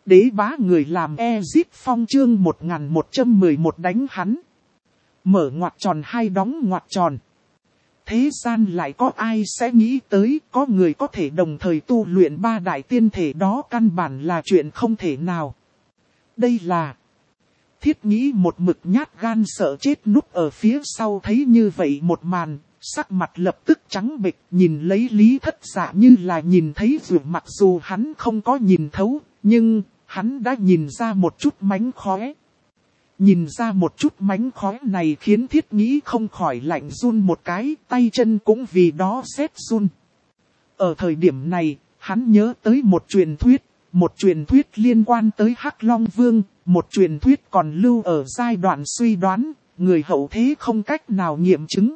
Đế bá người làm Ezip Phong chương 1111 đánh hắn. Mở ngoặc tròn hay đóng ngoặc tròn. Thế gian lại có ai sẽ nghĩ tới có người có thể đồng thời tu luyện ba đại tiên thể đó, căn bản là chuyện không thể nào. Đây là Thiết Nghĩ một mực nhát gan sợ chết núp ở phía sau thấy như vậy một màn, sắc mặt lập tức trắng bệch, nhìn lấy Lý Thất Dạ như là nhìn thấy vượt, mặc dù hắn không có nhìn thấu, nhưng hắn đã nhìn ra một chút mánh khóe. Nhìn ra một chút mánh khóe này khiến Thiết Nghĩ không khỏi lạnh run một cái, tay chân cũng vì đó rét run. Ở thời điểm này, hắn nhớ tới một truyền thuyết liên quan tới Hắc Long Vương, một truyền thuyết còn lưu ở giai đoạn suy đoán, người hậu thế không cách nào nghiệm chứng.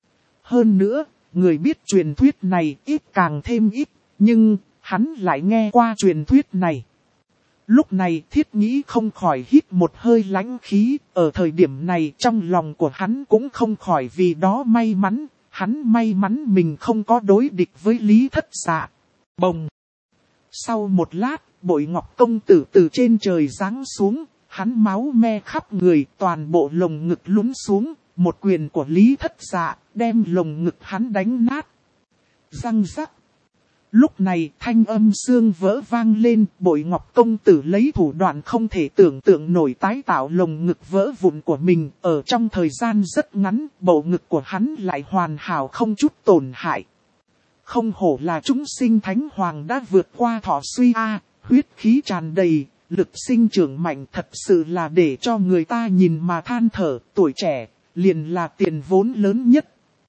Hơn nữa, người biết truyền thuyết này ít càng thêm ít, nhưng hắn lại nghe qua truyền thuyết này. Lúc này Thiết Nghĩ không khỏi hít một hơi lãnh khí, ở thời điểm này trong lòng của hắn cũng không khỏi vì đó may mắn, hắn may mắn mình không có đối địch với Lý Thất Dạ. Bồng! Sau một lát, Bội Ngọc công tử từ trên trời giáng xuống, hắn máu me khắp người, toàn bộ lồng ngực lún xuống, một quyền của Lý Thất Dạ đem lồng ngực hắn đánh nát. Răng rắc. Lúc này thanh âm xương vỡ vang lên, Bội Ngọc công tử lấy thủ đoạn không thể tưởng tượng nổi tái tạo lồng ngực vỡ vụn của mình, ở trong thời gian rất ngắn, bộ ngực của hắn lại hoàn hảo không chút tổn hại. Không hổ là chúng sinh thánh hoàng đã vượt qua thọ suy a, huyết khí tràn đầy, lực sinh trưởng mạnh, thật sự là để cho người ta nhìn mà than thở, tuổi trẻ, liền là tiền vốn lớn nhất.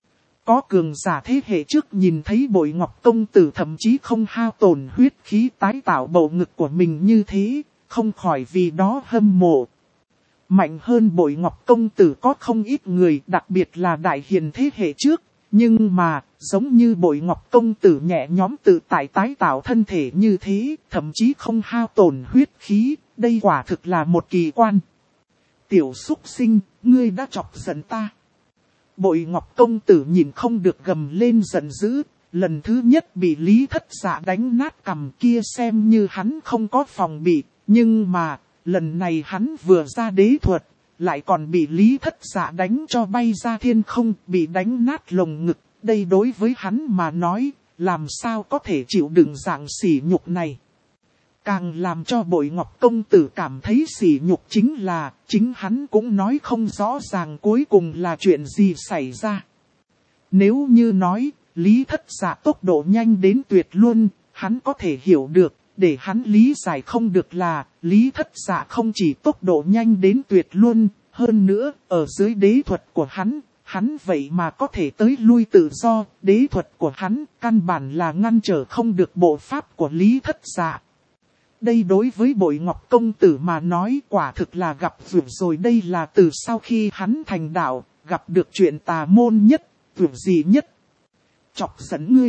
Có cường giả thế hệ trước nhìn thấy Bội Ngọc công tử thậm chí không hao tổn huyết khí tái tạo bộ ngực của mình như thế, không khỏi vì đó hâm mộ. Mạnh hơn Bội Ngọc công tử có không ít người, đặc biệt là đại hiền thế hệ trước, nhưng mà, giống như Bội Ngọc công tử nhẹ nhõm tự tại tái tạo thân thể như thế, thậm chí không hao tổn huyết khí, đây quả thực là một kỳ quan. Tiểu súc sinh, ngươi đã chọc giận ta. Bội Ngọc công tử nhìn không được gầm lên giận dữ, lần thứ nhất bị Lý Thất Dạ đánh nát cằm kia xem như hắn không có phòng bị, nhưng mà, lần này hắn vừa ra đế thuật, lại còn bị Lý Thất Dạ đánh cho bay ra thiên không, bị đánh nát lồng ngực, đây đối với hắn mà nói, làm sao có thể chịu đựng dạng sỉ nhục này. Càng làm cho Bội Ngọc công tử cảm thấy sỉ nhục chính là, chính hắn cũng nói không rõ ràng cuối cùng là chuyện gì xảy ra. Nếu như nói, Lý Thất Dạ tốc độ nhanh đến tuyệt luôn, hắn có thể hiểu được, để hắn lý giải không được là, Lý Thất Dạ không chỉ tốc độ nhanh đến tuyệt luôn, hơn nữa, ở dưới đế thuật của hắn vậy mà có thể tới lui tự do, đế thuật của hắn, căn bản là ngăn trở không được bộ pháp của Lý Thất Dạ. Đây đối với Bội Ngọc công tử mà nói quả thực là gặp vượt rồi, đây là từ sau khi hắn thành đạo, gặp được chuyện tà môn nhất, vượt gì nhất. Chọc giận ngươi.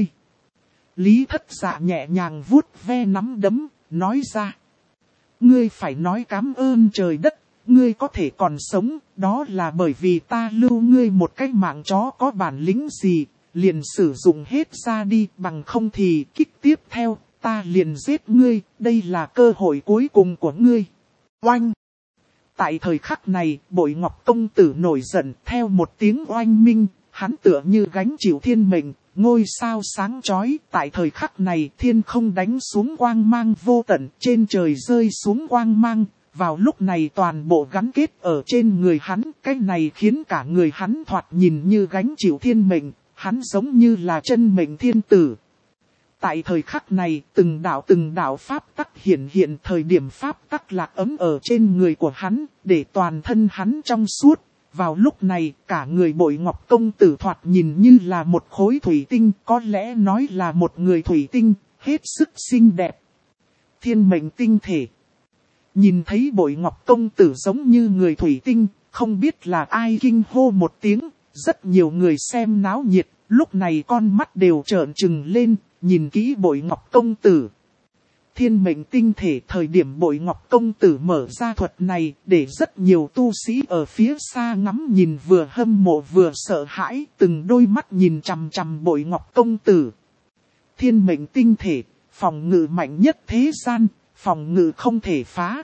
Lý Thất Dạ nhẹ nhàng vuốt ve nắm đấm, nói ra. Ngươi phải nói cảm ơn trời đất, ngươi có thể còn sống, đó là bởi vì ta lưu ngươi một cái mạng chó có bản lĩnh gì, liền sử dụng hết ra đi, bằng không thì kích tiếp theo. Ta liền giết ngươi, đây là cơ hội cuối cùng của ngươi. Oanh! Tại thời khắc này, Bội Ngọc công tử nổi giận, theo một tiếng oanh minh, hắn tựa như gánh chịu thiên mệnh, ngôi sao sáng chói. Tại thời khắc này, thiên không đánh xuống quang mang vô tận, trên trời rơi xuống quang mang. Vào lúc này toàn bộ gắn kết ở trên người hắn, cái này khiến cả người hắn thoạt nhìn như gánh chịu thiên mệnh, hắn giống như là chân mệnh thiên tử. Tại thời khắc này, từng đạo pháp tắc hiện thời điểm pháp tắc lạc ấm ở trên người của hắn, để toàn thân hắn trong suốt. Vào lúc này, cả người Bội Ngọc công tử thoạt nhìn như là một khối thủy tinh, có lẽ nói là một người thủy tinh, hết sức xinh đẹp. Thiên mệnh tinh thể. Nhìn thấy Bội Ngọc công tử giống như người thủy tinh, không biết là ai kinh hô một tiếng, rất nhiều người xem náo nhiệt, lúc này con mắt đều trợn trừng lên. Nhìn kỹ Bội Ngọc công tử. Thiên mệnh tinh thể, thời điểm Bội Ngọc công tử mở ra thuật này, để rất nhiều tu sĩ ở phía xa ngắm nhìn vừa hâm mộ vừa sợ hãi, từng đôi mắt nhìn chằm chằm Bội Ngọc công tử. Thiên mệnh tinh thể, phòng ngự mạnh nhất thế gian, phòng ngự không thể phá.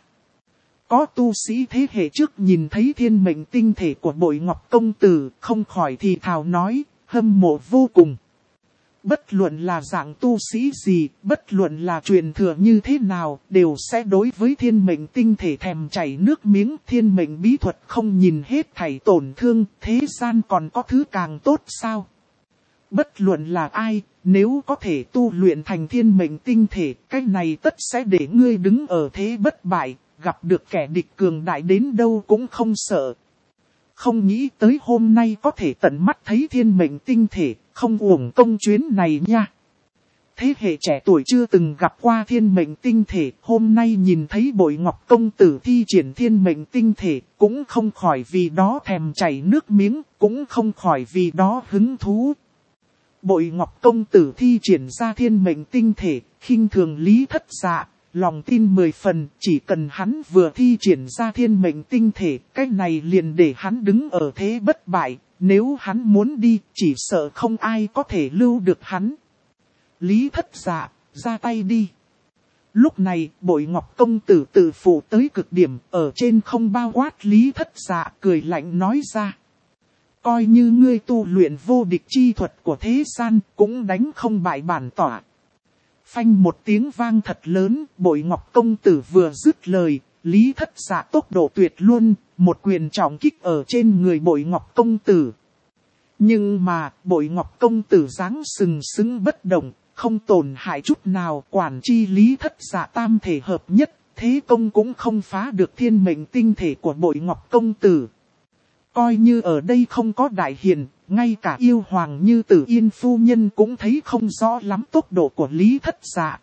Có tu sĩ thế hệ trước nhìn thấy thiên mệnh tinh thể của Bội Ngọc Công Tử, không khỏi thì thào nói, hâm mộ vô cùng. Bất luận là dạng tu sĩ gì, bất luận là truyền thừa như thế nào, đều sẽ đối với thiên mệnh tinh thể thèm chảy nước miếng. Thiên mệnh bí thuật không nhìn hết thảy tổn thương, thế gian còn có thứ càng tốt sao? Bất luận là ai, nếu có thể tu luyện thành thiên mệnh tinh thể, cái này tất sẽ để ngươi đứng ở thế bất bại, gặp được kẻ địch cường đại đến đâu cũng không sợ. Không nghĩ tới hôm nay có thể tận mắt thấy thiên mệnh tinh thể, không uổng công chuyến này nha. Thế hệ trẻ tuổi chưa từng gặp qua thiên mệnh tinh thể, hôm nay nhìn thấy Bội Ngọc Công Tử thi triển thiên mệnh tinh thể, cũng không khỏi vì đó thèm chảy nước miếng, cũng không khỏi vì đó hứng thú. Bội Ngọc Công Tử thi triển ra thiên mệnh tinh thể, khinh thường Lý Thất Dạ, lòng tin 10 phần, chỉ cần hắn vừa thi triển ra thiên mệnh tinh thể, cái này liền để hắn đứng ở thế bất bại, nếu hắn muốn đi, chỉ sợ không ai có thể lưu được hắn. Lý Thất Dạ, ra tay đi. Lúc này, Bội Ngọc Công Tử tự phụ tới cực điểm, ở trên không bao quát Lý Thất Dạ, cười lạnh nói ra. Coi như ngươi tu luyện vô địch chi thuật của thế gian, cũng đánh không bại bản tỏa. Phanh một tiếng vang thật lớn, Bội Ngọc Công Tử vừa dứt lời, Lý Thất Dạ tốc độ tuyệt luôn, một quyền trọng kích ở trên người Bội Ngọc Công Tử. Nhưng mà, Bội Ngọc Công Tử dáng sừng sững bất động, không tổn hại chút nào, quản chi Lý Thất Dạ tam thể hợp nhất, thế công cũng không phá được thiên mệnh tinh thể của Bội Ngọc Công Tử. Coi như ở đây không có đại hiền, ngay cả yêu hoàng như Tử Yên phu nhân cũng thấy không rõ lắm tốc độ của Lý Thất Dạ.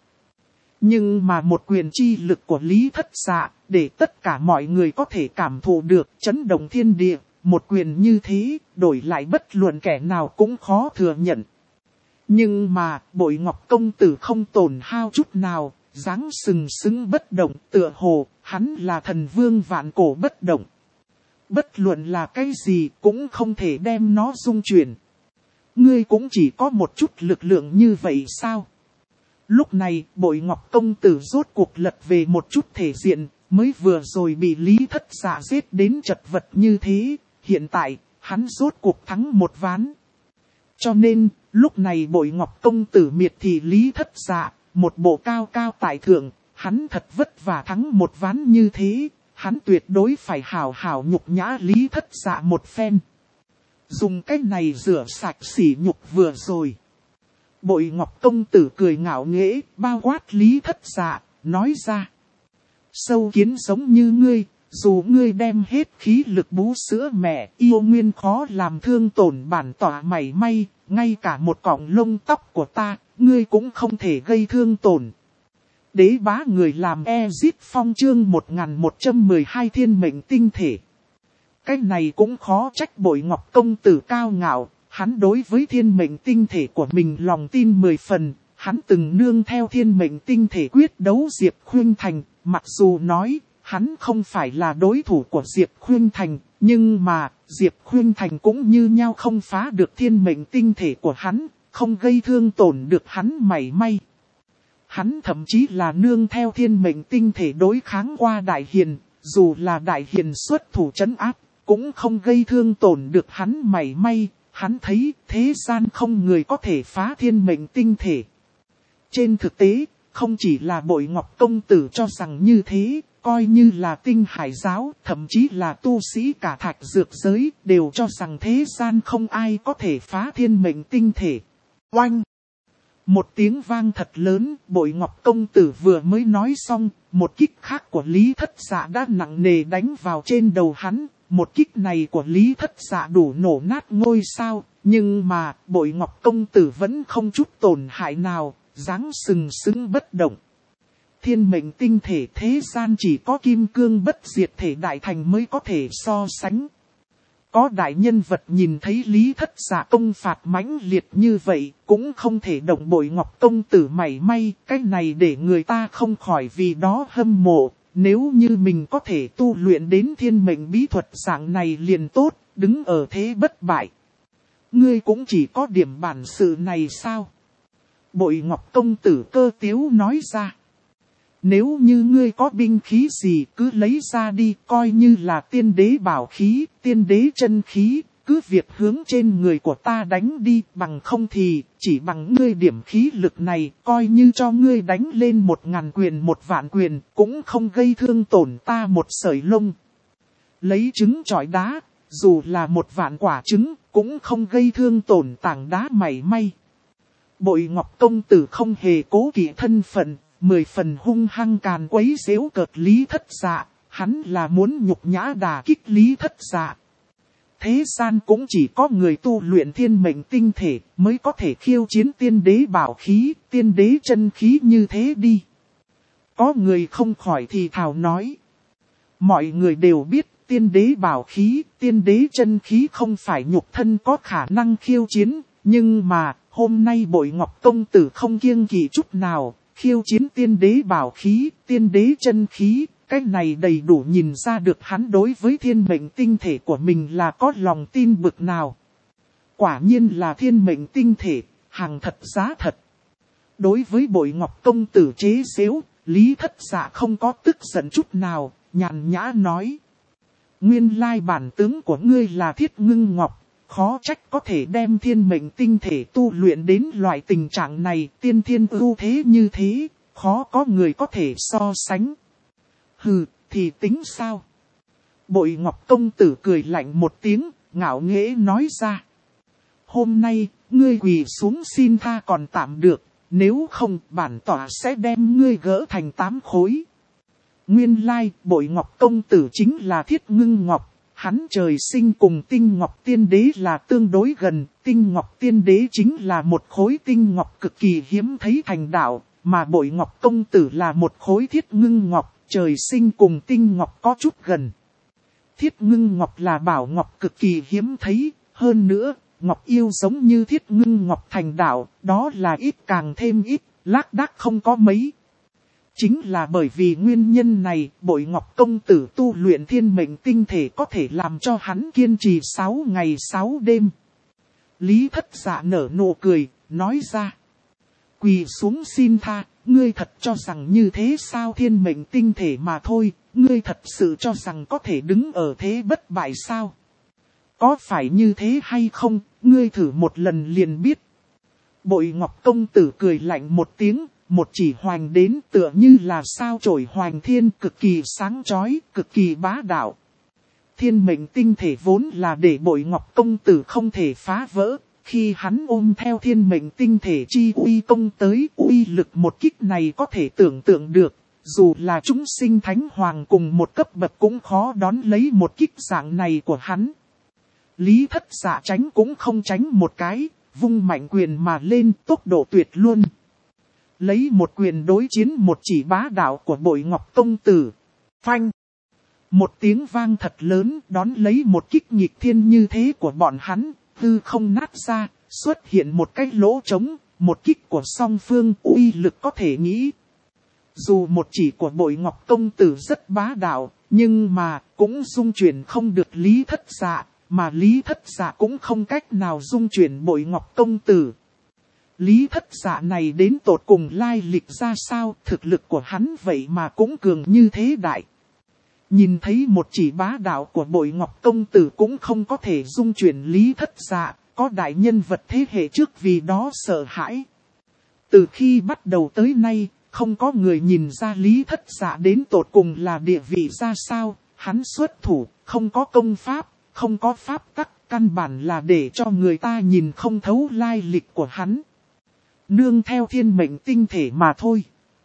Nhưng mà một quyền chi lực của Lý Thất Dạ, để tất cả mọi người có thể cảm thụ được chấn động thiên địa, một quyền như thế, đổi lại bất luận kẻ nào cũng khó thừa nhận. Nhưng mà, Bội Ngọc Công Tử không tổn hao chút nào, dáng sừng sững bất động, tựa hồ, hắn là thần vương vạn cổ bất động. Bất luận là cái gì cũng không thể đem nó dung chuyển. Ngươi cũng chỉ có một chút lực lượng như vậy sao? Lúc này, Bội Ngọc Công Tử rốt cuộc lật về một chút thể diện, mới vừa rồi bị Lý Thất Dạ giết đến chật vật như thế, hiện tại, hắn rốt cuộc thắng một ván. Cho nên, lúc này Bội Ngọc Công Tử miệt thị Lý Thất Dạ, một bộ cao cao tại thượng, hắn thật vất vả thắng một ván như thế. Hắn tuyệt đối phải hào hào nhục nhã Lý Thất Dạ một phen. Dùng cái này rửa sạch sỉ nhục vừa rồi. Bội Ngọc Công Tử cười ngạo nghễ, bao quát Lý Thất Dạ, nói ra. Sâu kiến giống như ngươi, dù ngươi đem hết khí lực bú sữa mẹ, yêu nguyên khó làm thương tổn bản tỏa mảy may, ngay cả một cọng lông tóc của ta, ngươi cũng không thể gây thương tổn. Đế bá người làm Ezit Phong chương 1112 thiên mệnh tinh thể. Cái này cũng khó trách Bội Ngọc Công Tử cao ngạo, hắn đối với thiên mệnh tinh thể của mình lòng tin 10 phần, hắn từng nương theo thiên mệnh tinh thể quyết đấu Diệp Khuynh Thành, mặc dù nói, hắn không phải là đối thủ của Diệp Khuynh Thành, nhưng mà, Diệp Khuynh Thành cũng như nhau không phá được thiên mệnh tinh thể của hắn, không gây thương tổn được hắn mảy may. Hắn thậm chí là nương theo thiên mệnh tinh thể đối kháng qua Đại Hiền, dù là Đại Hiền xuất thủ trấn áp, cũng không gây thương tổn được hắn mảy may, hắn thấy thế gian không người có thể phá thiên mệnh tinh thể. Trên thực tế, không chỉ là Bội Ngọc Công Tử cho rằng như thế, coi như là Tinh Hải giáo, thậm chí là tu sĩ cả Thạch Dược giới, đều cho rằng thế gian không ai có thể phá thiên mệnh tinh thể. Oanh! Một tiếng vang thật lớn, Bội Ngọc Công Tử vừa mới nói xong, một kích khác của Lý Thất Dạ đã nặng nề đánh vào trên đầu hắn. Một kích này của Lý Thất Dạ đủ nổ nát ngôi sao, nhưng mà Bội Ngọc Công Tử vẫn không chút tổn hại nào, dáng sừng sững bất động. Thiên mệnh tinh thể thế gian chỉ có kim cương bất diệt thể đại thành mới có thể so sánh. Có đại nhân vật nhìn thấy Lý Thất Dạ công phạt mãnh liệt như vậy, cũng không thể động Bội Ngọc Công Tử mảy may, cái này để người ta không khỏi vì đó hâm mộ. Nếu như mình có thể tu luyện đến thiên mệnh bí thuật dạng này liền tốt, đứng ở thế bất bại. Ngươi cũng chỉ có điểm bản sự này sao? Bội Ngọc Công Tử cơ tiếu nói ra. Nếu như ngươi có binh khí gì cứ lấy ra đi, coi như là tiên đế bảo khí, tiên đế chân khí, cứ việc hướng trên người của ta đánh đi, bằng không thì chỉ bằng ngươi điểm khí lực này, coi như cho ngươi đánh lên 1000 quyền 1.000 quyền, cũng không gây thương tổn ta một sợi lông. Lấy trứng chọi đá, dù là 1.000 quả trứng, cũng không gây thương tổn tảng đá mảy may. Bội Ngọc công tử không hề cố kỵ thân phận, 10 phần hung hăng càn quấy giễu cợt Lý Thất Dạ, hắn là muốn nhục nhã đả kích Lý Thất Dạ. Thế gian cũng chỉ có người tu luyện thiên mệnh tinh thể mới có thể khiêu chiến tiên đế bảo khí, tiên đế chân khí như thế đi. Có người không khỏi thì thào nói. Mọi người đều biết tiên đế bảo khí, tiên đế chân khí không phải nhục thân có khả năng khiêu chiến, nhưng mà hôm nay Bội Ngọc công tử không kiêng kỵ chút nào, khiêu chiến tiên đế bảo khí, tiên đế chân khí. Cái này đầy đủ nhìn ra được hắn đối với thiên mệnh tinh thể của mình là có lòng tin bực nào. Quả nhiên là thiên mệnh tinh thể, hàng thật giá thật. Đối với Bội Ngọc công tử chế giễu, Lý Thất Dạ không có tức giận chút nào, nhàn nhã nói. Nguyên lai bản tướng của ngươi là Thiết Ngưng Ngọc, khó trách có thể đem thiên mệnh tinh thể tu luyện đến loại tình trạng này, tiên thiên ưu thế như thế, khó có người có thể so sánh. Hừ, thì tính sao? Bội Ngọc công tử cười lạnh một tiếng, ngạo nghễ nói ra. Hôm nay, ngươi quỳ xuống xin tha còn tạm được, nếu không bản tỏa sẽ đem ngươi gỡ thành 8 khối. Nguyên lai, Bội Ngọc công tử chính là Thiết Ngưng Ngọc, hắn trời sinh cùng Tinh Ngọc Tiên Đế là tương đối gần, Tinh Ngọc Tiên Đế chính là một khối tinh ngọc cực kỳ hiếm thấy thành đạo, mà Bội Ngọc công tử là một khối Thiết Ngưng Ngọc. Trời sinh cùng Tinh Ngọc có chút gần. Thiết Ngưng Ngọc là bảo ngọc cực kỳ hiếm thấy, hơn nữa, ngọc yêu giống như Thiết Ngưng Ngọc thành đạo, đó là ít càng thêm ít, lác đác không có mấy. Chính là bởi vì nguyên nhân này, Bội Ngọc công tử tu luyện thiên mệnh tinh thể có thể làm cho hắn kiên trì 6 ngày 6 đêm. Lý Thất Dạ nở nụ cười, nói ra. Quỳ xuống xin tha. Ngươi thật cho rằng như thế sao? Thiên mệnh tinh thể mà thôi, ngươi thật sự cho rằng có thể đứng ở thế bất bại sao? Có phải như thế hay không, ngươi thử một lần liền biết. Bội Ngọc công tử cười lạnh một tiếng, một chỉ hoành đến tựa như là sao chổi hoành thiên, cực kỳ sáng chói, cực kỳ bá đạo. Thiên mệnh tinh thể vốn là để Bội Ngọc công tử không thể phá vỡ. Khi hắn ôm theo thiên mệnh tinh thể chi uy công tới, uy lực một kích này có thể tưởng tượng được, dù là chúng sinh thánh hoàng cùng một cấp bậc cũng khó đón lấy một kích dạng này của hắn. Lý Thất Dạ tránh cũng không tránh một cái, vung mạnh quyền mà lên, tốc độ tuyệt luôn. Lấy một quyền đối chiến một chỉ bá đạo của Bội Ngọc công tử. Phanh! Một tiếng vang thật lớn đón lấy một kích nghịch thiên như thế của bọn hắn. Tư không nát ra, xuất hiện một cái lỗ trống, một kích của song phương uy lực có thể nghĩ. Dù một chỉ của Bội Ngọc công tử rất bá đạo, nhưng mà cũng dung chuyển không được Lý Thất Dạ, mà Lý Thất Dạ cũng không cách nào dung chuyển Bội Ngọc công tử. Lý Thất Dạ này đến tột cùng lai lịch ra sao, thực lực của hắn vậy mà cũng cường như thế đại. Nhìn thấy một chỉ bá đạo của Bội Ngọc công tử cũng không có thể dung chuyển Lý Thất Dạ, có đại nhân vật thế hệ trước vì đó sợ hãi. Từ khi bắt đầu tới nay, không có người nhìn ra Lý Thất Dạ đến tột cùng là địa vị ra sao, hắn xuất thủ, không có công pháp, không có pháp tắc, căn bản là để cho người ta nhìn không thấu lai lịch của hắn. Nương theo thiên mệnh tinh thể mà thôi.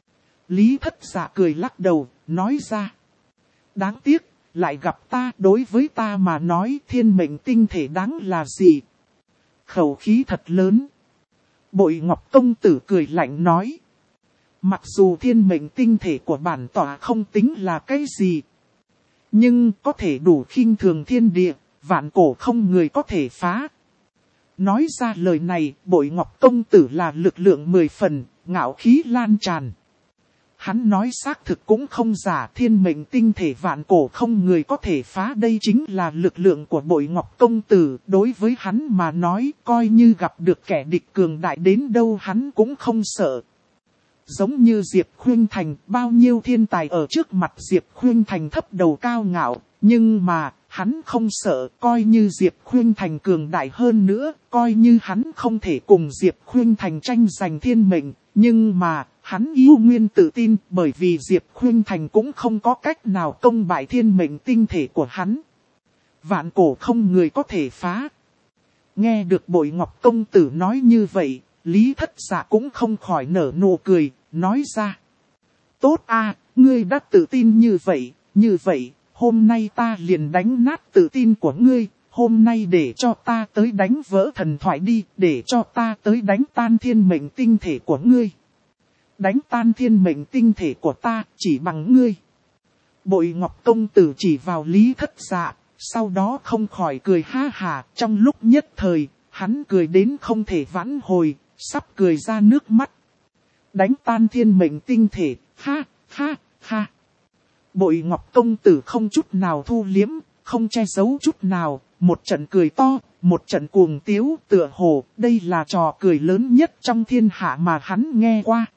Lý Thất Dạ cười lắc đầu, nói ra. Đáng tiếc, lại gặp ta, đối với ta mà nói thiên mệnh tinh thể đáng là gì? Khẩu khí thật lớn. Bội Ngọc công tử cười lạnh nói. Mặc dù thiên mệnh tinh thể của bản tỏa không tính là cái gì, nhưng có thể đủ khinh thường thiên địa, vạn cổ không người có thể phá. Nói ra lời này, Bội Ngọc công tử là lực lượng 10 phần, ngạo khí lan tràn. Hắn nói xác thực cũng không giả, thiên mệnh tinh thể vạn cổ không người có thể phá, đây chính là lực lượng của Bội Ngọc công tử. Đối với hắn mà nói, coi như gặp được kẻ địch cường đại đến đâu hắn cũng không sợ. giống như Diệp Khuynh Thành, bao nhiêu thiên tài ở trước mặt Diệp Khuynh Thành thấp đầu cao ngạo, nhưng mà, hắn không sợ, coi như Diệp Khuynh Thành cường đại hơn nữa, coi như hắn không thể cùng Diệp Khuynh Thành tranh giành thiên mệnh, nhưng mà, hắn yêu nguyên tự tin bởi vì Diệp Khuynh Thành cũng không có cách nào công bại thiên mệnh tinh thể của hắn. Vạn cổ không người có thể phá. Nghe được Bội Ngọc công tử nói như vậy, Lý Thất Dạ cũng không khỏi nở nụ cười, nói ra. Tốt a, ngươi đã tự tin như vậy, hôm nay ta liền đánh nát tự tin của ngươi, hôm nay để cho ta tới đánh vỡ thần thoại đi, để cho ta tới đánh tan thiên mệnh tinh thể của ngươi. Đánh tan thiên mệnh tinh thể của ta, chỉ bằng ngươi. Bội Ngọc công tử chỉ vào Lý Thất Dạ, sau đó không khỏi cười ha hà, trong lúc nhất thời, hắn cười đến không thể vãn hồi, sắp cười ra nước mắt. Đánh tan thiên mệnh tinh thể, ha, ha, ha. Bội Ngọc công tử không chút nào thu liếm, không che giấu chút nào, một trận cười to, một trận cuồng tiếu, tựa hồ, đây là trò cười lớn nhất trong thiên hạ mà hắn nghe qua.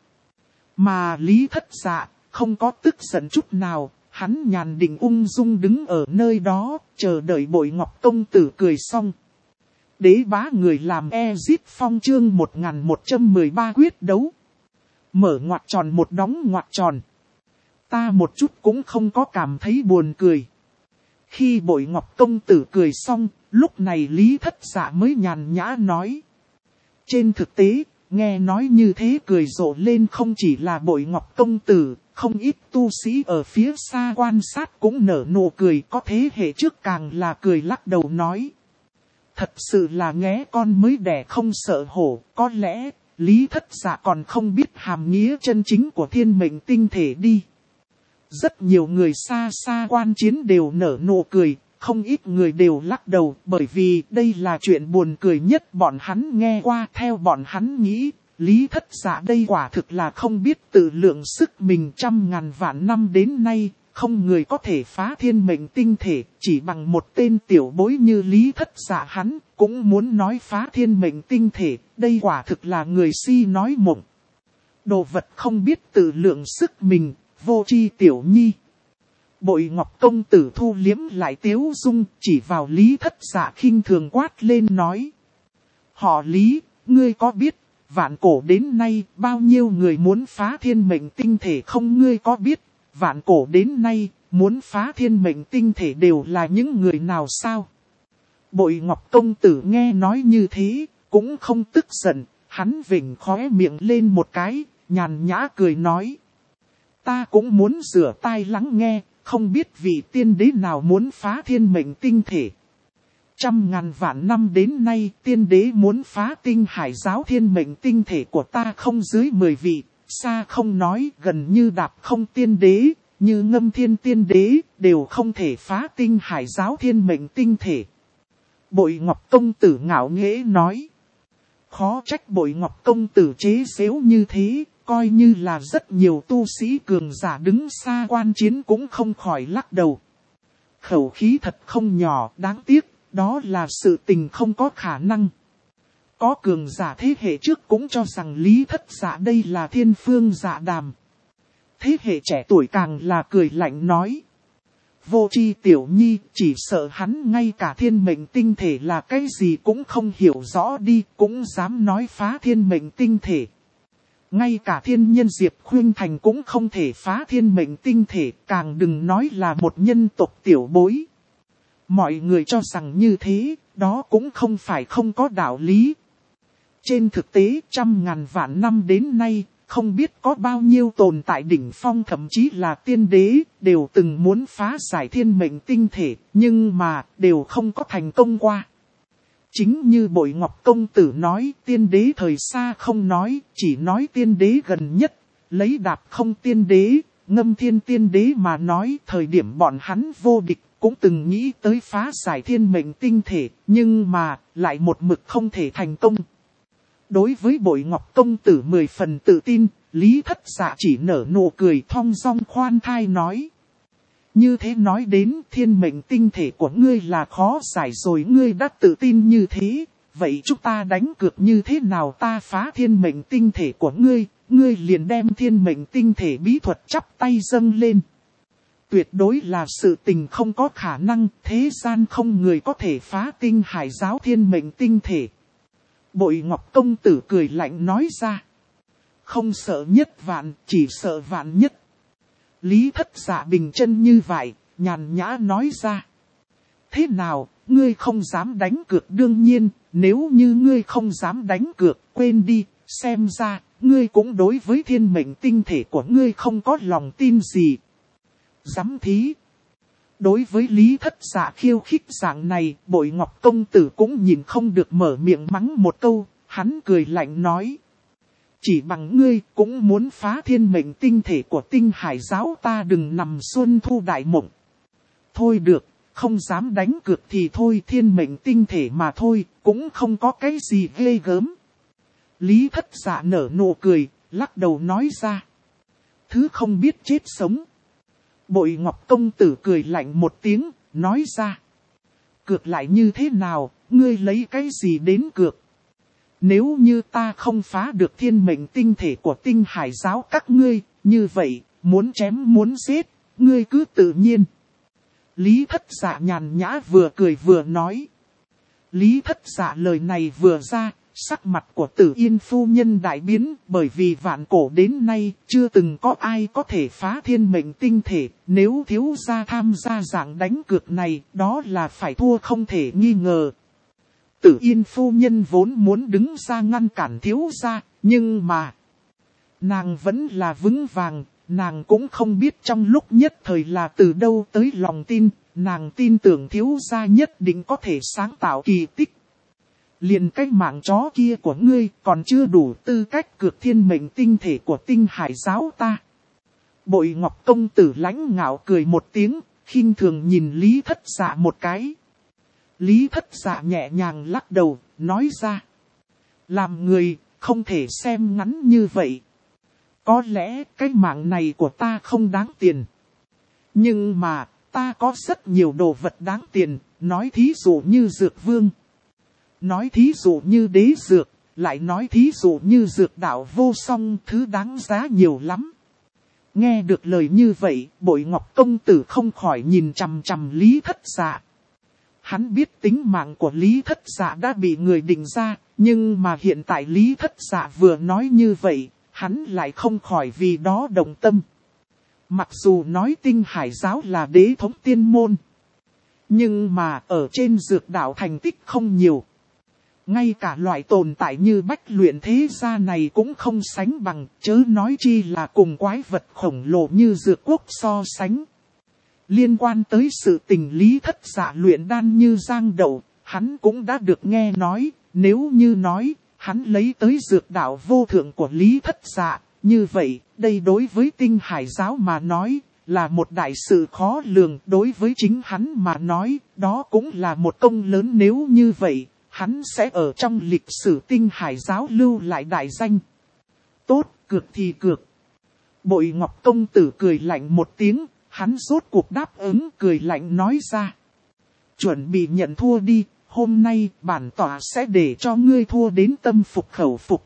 Mà Lý Thất Dạ, không có tức giận chút nào, hắn nhàn định ung dung đứng ở nơi đó, chờ đợi Bội Ngọc công tử cười xong. Đế bá người làm Ezip Phong chương 1113 quyết đấu. Mở ngoặc tròn một đóng ngoặc tròn. Ta một chút cũng không có cảm thấy buồn cười. Khi Bội Ngọc công tử cười xong, lúc này Lý Thất Dạ mới nhàn nhã nói. Trên thực tế, nghe nói như thế cười rộ lên không chỉ là Bội Ngọc công tử, không ít tu sĩ ở phía xa quan sát cũng nở nụ cười, có thế hệ trước càng là cười lắc đầu nói. Thật sự là nghé con mới đẻ không sợ hổ, có lẽ, Lý Thất Dạ còn không biết hàm nghĩa chân chính của thiên mệnh tinh thể đi. Rất nhiều người xa xa quan chiến đều nở nụ cười, không ít người đều lắc đầu bởi vì đây là chuyện buồn cười nhất bọn hắn nghe qua. Theo bọn hắn nghĩ, Lý Thất Dạ đây quả thực là không biết tự lượng sức mình, trăm ngàn vạn năm đến nay, không người có thể phá thiên mệnh tinh thể, chỉ bằng một tên tiểu bối như Lý Thất Dạ hắn, cũng muốn nói phá thiên mệnh tinh thể, đây quả thực là người si nói mộng. Đồ vật không biết tự lượng sức mình, vô tri tiểu nhi. Bội Ngọc công tử thu liếm lại tiếu dung, chỉ vào Lý Thất Dạ khinh thường quát lên nói. Họ Lý, ngươi có biết, vạn cổ đến nay, bao nhiêu người muốn phá thiên mệnh tinh thể không? Ngươi có biết, vạn cổ đến nay, muốn phá thiên mệnh tinh thể đều là những người nào sao? Bội Ngọc công tử nghe nói như thế, cũng không tức giận, hắn vểnh khóe miệng lên một cái, nhàn nhã cười nói. Ta cũng muốn rửa tai lắng nghe, không biết vị tiên đế nào muốn phá thiên mệnh tinh thể. Trăm ngàn vạn năm đến nay, tiên đế muốn phá tinh hải giáo thiên mệnh tinh thể của ta không dưới 10 vị, xa không nói, gần như đạp không tiên đế, như Ngâm Thiên tiên đế, đều không thể phá tinh hải giáo thiên mệnh tinh thể. Bội Ngọc công tử ngạo nghễ nói. Khó trách Bội Ngọc công tử chế giễu như thế, coi như là rất nhiều tu sĩ cường giả đứng xa quan chiến cũng không khỏi lắc đầu. Khẩu khí thật không nhỏ, đáng tiếc, đó là sự tình không có khả năng. Có cường giả thế hệ trước cũng cho rằng Lý Thất Dạ đây là thiên phương dạ đàm. Thế hệ trẻ tuổi càng là cười lạnh nói. Vô tri tiểu nhi, chỉ sợ hắn ngay cả thiên mệnh tinh thể là cái gì cũng không hiểu rõ đi, cũng dám nói phá thiên mệnh tinh thể. Ngay cả thiên nhân Diệp Khuynh Thành cũng không thể phá thiên mệnh tinh thể, càng đừng nói là một nhân tộc tiểu bối. Mọi người cho rằng như thế, đó cũng không phải không có đạo lý. Trên thực tế, trăm ngàn vạn năm đến nay, không biết có bao nhiêu tồn tại đỉnh phong thậm chí là tiên đế, đều từng muốn phá giải thiên mệnh tinh thể, nhưng mà, đều không có thành công qua. Chính như Bội Ngọc công tử nói, tiên đế thời xa không nói, chỉ nói tiên đế gần nhất, lấy đạp không tiên đế, Ngâm Thiên tiên đế mà nói, thời điểm bọn hắn vô địch, cũng từng nghĩ tới phá giải thiên mệnh tinh thể, nhưng mà, lại một mực không thể thành công. Đối với Bội Ngọc công tử 10 phần tự tin, Lý Thất Dạ chỉ nở nụ cười thong dong khoan thai nói. Như thế nói đến thiên mệnh tinh thể của ngươi là khó giải rồi, ngươi đã tự tin như thế, vậy chúng ta đánh cược như thế nào? Ta phá thiên mệnh tinh thể của ngươi, ngươi liền đem thiên mệnh tinh thể bí thuật chắp tay dâng lên. Tuyệt đối là sự tình không có khả năng, thế gian không người có thể phá tinh hải giáo thiên mệnh tinh thể. Bội Ngọc công tử cười lạnh nói ra. Không sợ nhất vạn, chỉ sợ vạn nhất. Lý Thất Dạ bình chân như vậy, nhàn nhã nói ra. Thế nào, ngươi không dám đánh cược? Đương nhiên, nếu như ngươi không dám đánh cược, quên đi, xem ra, ngươi cũng đối với thiên mệnh tinh thể của ngươi không có lòng tin gì. Dám thí. Đối với Lý Thất Dạ khiêu khích dạng này, Bội Ngọc công tử cũng nhìn không được mở miệng mắng một câu, hắn cười lạnh nói. Chỉ bằng ngươi cũng muốn phá thiên mệnh tinh thể của tinh hải giáo, ta đừng nằm xuân thu đại mộng. Thôi được, không dám đánh cược thì thôi, thiên mệnh tinh thể mà thôi, cũng không có cái gì ghê gớm. Lý Thất Dạ nở nụ cười, lắc đầu nói ra. Thứ không biết chết sống. Bội Ngọc công tử cười lạnh một tiếng, nói ra. Cược lại như thế nào, ngươi lấy cái gì đến cược? Nếu như ta không phá được thiên mệnh tinh thể của tinh hải giáo các ngươi, như vậy, muốn chém muốn giết, ngươi cứ tự nhiên. Lý Thất Dạ nhàn nhã vừa cười vừa nói. Lý Thất Dạ lời này vừa ra, sắc mặt của Tử Yên phu nhân đại biến, bởi vì vạn cổ đến nay chưa từng có ai có thể phá thiên mệnh tinh thể, nếu thiếu gia tham gia dạng đánh cược này, đó là phải thua không thể nghi ngờ. Tử Yên phu nhân vốn muốn đứng ra ngăn cản thiếu gia, nhưng mà nàng vẫn là vững vàng, nàng cũng không biết trong lúc nhất thời là từ đâu tới lòng tin, nàng tin tưởng thiếu gia nhất định có thể sáng tạo kỳ tích. Liền cái mạng chó kia của ngươi còn chưa đủ tư cách cược thiên mệnh tinh thể của tinh hải giáo ta. Bội Ngọc công tử lãnh ngạo cười một tiếng, khinh thường nhìn Lý Thất Dạ một cái. Lý Thất Dạ nhẹ nhàng lắc đầu, nói ra. Làm người, không thể xem ngắn như vậy. Có lẽ cái mạng này của ta không đáng tiền. Nhưng mà, ta có rất nhiều đồ vật đáng tiền, nói thí dụ như dược vương. Nói thí dụ như đế dược, lại nói thí dụ như dược đạo vô song, thứ đáng giá nhiều lắm. Nghe được lời như vậy, Bội Ngọc công tử không khỏi nhìn chằm chằm Lý Thất Dạ. Hắn biết tính mạng của Lý Thất Dạ đã bị người định ra, nhưng mà hiện tại Lý Thất Dạ vừa nói như vậy, hắn lại không khỏi vì đó động tâm. Mặc dù nói tinh hải giáo là đế thống tiên môn, nhưng mà ở trên dược đạo thành tích không nhiều. Ngay cả loại tồn tại như bách luyện thế gia này cũng không sánh bằng, chớ nói chi là cùng quái vật khổng lồ như dược quốc so sánh. Liên quan tới sự tình Lý Thất Dạ luyện đan như giang đậu, hắn cũng đã được nghe nói, nếu như nói, hắn lấy tới dược đạo vô thượng của Lý Thất Dạ, như vậy, đây đối với tinh hải giáo mà nói, là một đại sự khó lường, đối với chính hắn mà nói, đó cũng là một công lớn. Nếu như vậy, hắn sẽ ở trong lịch sử tinh hải giáo lưu lại đại danh. Tốt, cược thì cược. Bội Ngọc công tử cười lạnh một tiếng, hắn rốt cuộc đáp ứng cười lạnh nói ra. Chuẩn bị nhận thua đi, hôm nay bản tọa sẽ để cho ngươi thua đến tâm phục khẩu phục.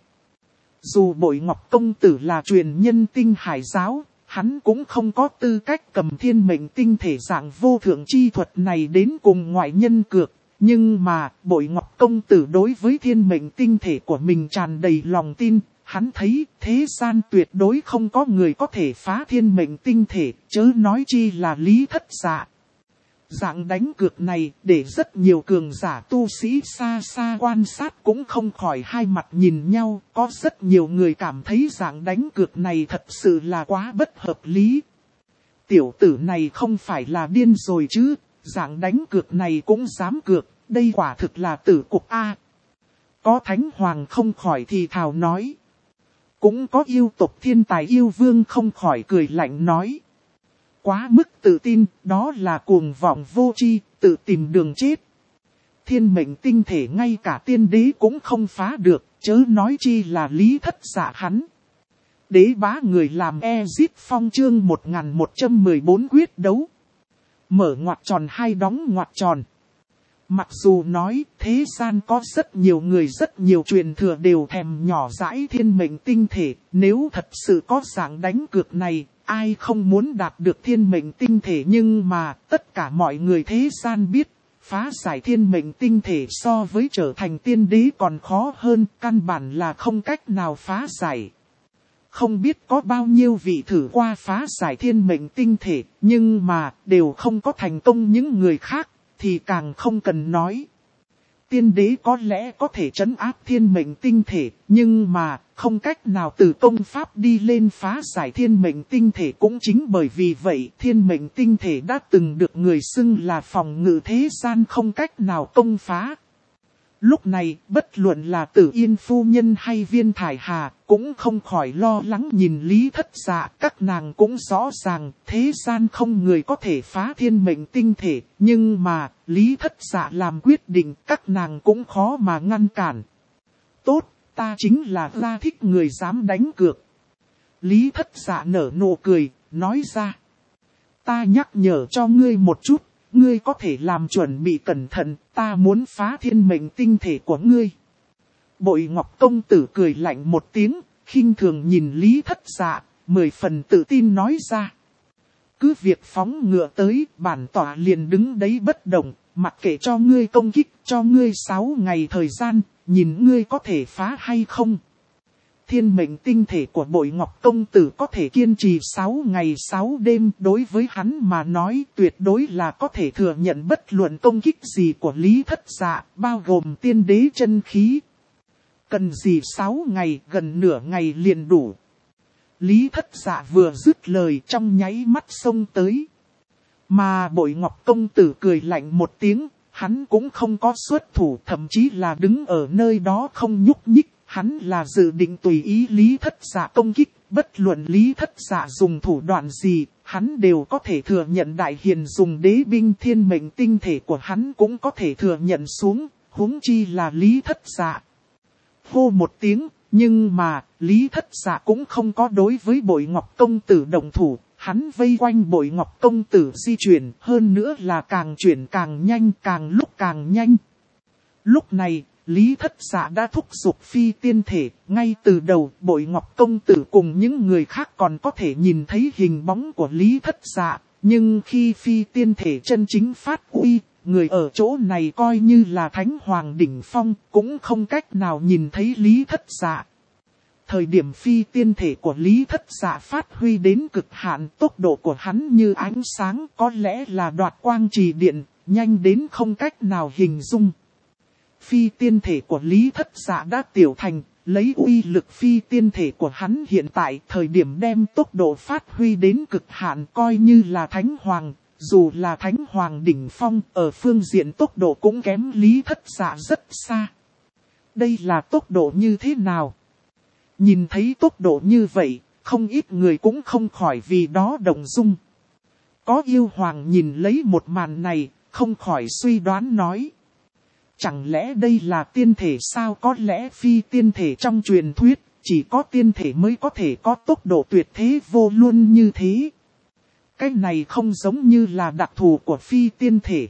Dù Bội Ngọc công tử là truyền nhân tinh hải giáo, hắn cũng không có tư cách cầm thiên mệnh tinh thể dạng vô thượng chi thuật này đến cùng ngoại nhân cược. Nhưng mà, Bội Ngọc công tử đối với thiên mệnh tinh thể của mình tràn đầy lòng tin, hắn thấy thế gian tuyệt đối không có người có thể phá thiên mệnh tinh thể, chớ nói chi là Lý Thất Dạ. Dạng đánh cược này để rất nhiều cường giả tu sĩ xa xa quan sát cũng không khỏi hai mặt nhìn nhau, có rất nhiều người cảm thấy dạng đánh cược này thật sự là quá bất hợp lý. Tiểu tử này không phải là điên rồi chứ, dạng đánh cược này cũng dám cược, đây quả thực là tử cục A. Có Thánh Hoàng không khỏi thì thào nói. Cũng có yêu tộc thiên tài yêu vương không khỏi cười lạnh nói. Quá mức tự tin, đó là cuồng vọng vô tri, tự tìm đường chết. Thiên mệnh tinh thể ngay cả tiên đế cũng không phá được, chớ nói chi là Lý Thất Dạ hắn. Đế bá người làm Ezip Phong chương 1114 quyết đấu. Mở ngoặc tròn hai đóng ngoặc tròn. Mặc dù nói thế gian có rất nhiều người rất nhiều truyền thừa đều thèm nhỏ dãi thiên mệnh tinh thể, nếu thật sự có dạng đánh cược này, ai không muốn đạt được thiên mệnh tinh thể, nhưng mà tất cả mọi người thế gian biết, phá giải thiên mệnh tinh thể so với trở thành tiên đế còn khó hơn, căn bản là không cách nào phá giải. Không biết có bao nhiêu vị thử qua phá giải thiên mệnh tinh thể, nhưng mà đều không có thành công, những người khác thì càng không cần nói. Tiên đế có lẽ có thể trấn áp thiên mệnh tinh thể, nhưng mà không cách nào từ công pháp đi lên phá giải thiên mệnh tinh thể. Cũng chính bởi vì vậy thiên mệnh tinh thể đã từng được người xưng là phòng ngự thế gian không cách nào công phá. Lúc này, bất luận là Tử Yên phu nhân hay Viên Thải Hà, cũng không khỏi lo lắng nhìn Lý Thất Dạ. Các nàng cũng rõ ràng, thế gian không người có thể phá thiên mệnh tinh thể, nhưng mà, Lý Thất Dạ làm quyết định, các nàng cũng khó mà ngăn cản. Tốt, ta chính là ra thích người dám đánh cược. Lý Thất Dạ nở nụ cười, nói ra. Ta nhắc nhở cho ngươi một chút. Ngươi có thể làm chuẩn bị cẩn thận, ta muốn phá thiên mệnh tinh thể của ngươi. Bội Ngọc công tử cười lạnh một tiếng, khinh thường nhìn Lý Thất Dạ, 10 phần tự tin nói ra. Cứ việc phóng ngựa tới, bản tỏa liền đứng đấy bất động, mặc kệ cho ngươi công kích, cho ngươi 6 ngày thời gian, nhìn ngươi có thể phá hay không. Thiên mệnh tinh thể của Bội Ngọc công tử có thể kiên trì 6 ngày 6 đêm, đối với hắn mà nói tuyệt đối là có thể thừa nhận bất luận công kích gì của Lý Thất Dạ, bao gồm tiên đế chân khí. Cần gì 6 ngày, gần nửa ngày liền đủ. Lý Thất Dạ vừa dứt lời trong nháy mắt xông tới. Mà Bội Ngọc công tử cười lạnh một tiếng, hắn cũng không có xuất thủ, thậm chí là đứng ở nơi đó không nhúc nhích. Hắn là dự định tùy ý Lý Thất Dạ công kích, bất luận Lý Thất Dạ dùng thủ đoạn gì, hắn đều có thể thừa nhận. Đại hiền dùng đế binh, thiên mệnh tinh thể của hắn cũng có thể thừa nhận xuống, huống chi là Lý Thất Dạ. Hô một tiếng, nhưng mà Lý Thất Dạ cũng không có đối với Bội Ngọc công tử động thủ, hắn vây quanh Bội Ngọc công tử di chuyển, hơn nữa là càng chuyển càng nhanh, càng lúc càng nhanh. Lúc này, Lý Thất Dạ đã thúc giục phi tiên thể, ngay từ đầu Bội Ngọc công tử cùng những người khác còn có thể nhìn thấy hình bóng của Lý Thất Dạ, nhưng khi phi tiên thể chân chính phát uy, người ở chỗ này coi như là Thánh Hoàng đỉnh phong, cũng không cách nào nhìn thấy Lý Thất Dạ. Thời điểm phi tiên thể của Lý Thất Dạ phát huy đến cực hạn, tốc độ của hắn như ánh sáng, có lẽ là đoạt quang trì điện, nhanh đến không cách nào hình dung. Phi tiên thể của Lý Thất Dạ đã tiểu thành, lấy uy lực phi tiên thể của hắn hiện tại thời điểm đem tốc độ phát huy đến cực hạn, coi như là Thánh Hoàng, dù là Thánh Hoàng đỉnh phong ở phương diện tốc độ cũng kém Lý Thất Dạ rất xa. Đây là tốc độ như thế nào? Nhìn thấy tốc độ như vậy, không ít người cũng không khỏi vì đó động dung. Có yêu hoàng nhìn lấy một màn này, không khỏi suy đoán nói. Chẳng lẽ đây là tiên thể sao? Có lẽ phi tiên thể trong truyền thuyết, chỉ có tiên thể mới có thể có tốc độ tuyệt thế vô luân như thế. Cái này không giống như là đặc thù của phi tiên thể.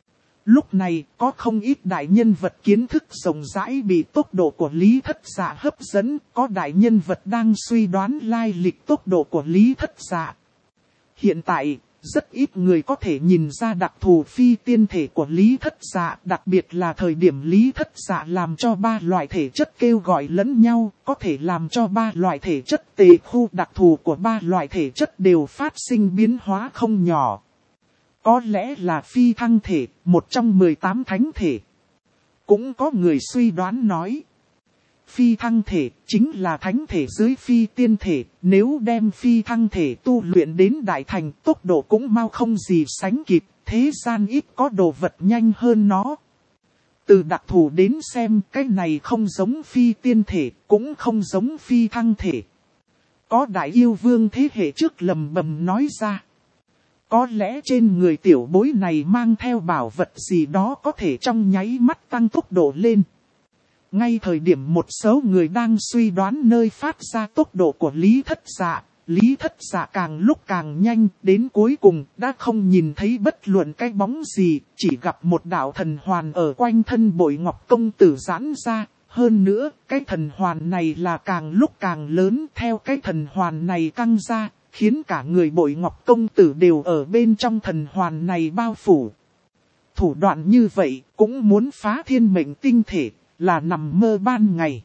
Lúc này, có không ít đại nhân vật kiến thức rộng rãi bị tốc độ của Lý Thất Dạ hấp dẫn, có đại nhân vật đang suy đoán lai lịch tốc độ của Lý Thất Dạ. Hiện tại, rất ít người có thể nhìn ra đặc thù phi tiên thể của Lý Thất Dạ, đặc biệt là thời điểm Lý Thất Dạ làm cho 3 loại thể chất kêu gọi lẫn nhau, có thể làm cho 3 loại thể chất tề khu đặc thù của 3 loại thể chất đều phát sinh biến hóa không nhỏ. Có lẽ là phi thăng thể, một trong 18 thánh thể. Cũng có người suy đoán nói. Phi thăng thể chính là thánh thể dưới phi tiên thể, nếu đem phi thăng thể tu luyện đến đại thành, tốc độ cũng mau không gì sánh kịp, thế gian ít có đồ vật nhanh hơn nó. Từ đặc thù đến xem, cái này không giống phi tiên thể, cũng không giống phi thăng thể. Có đại yêu vương thế hệ trước lầm bầm nói ra. Có lẽ trên người tiểu bối này mang theo bảo vật gì đó có thể trong nháy mắt tăng tốc độ lên. Ngay thời điểm một số người đang suy đoán nơi phát ra tốc độ của Lý Thất Dạ, Lý Thất Dạ càng lúc càng nhanh, đến cuối cùng đã không nhìn thấy bất luận cái bóng gì, chỉ gặp một đạo thần hoàn ở quanh thân Bội Ngọc công tử giãn ra. Hơn nữa, cái thần hoàn này là càng lúc càng lớn, theo cái thần hoàn này căng ra, khiến cả người Bội Ngọc công tử đều ở bên trong thần hoàn này bao phủ. Thủ đoạn như vậy, cũng muốn phá thiên mệnh tinh thể, là nằm mơ ban ngày.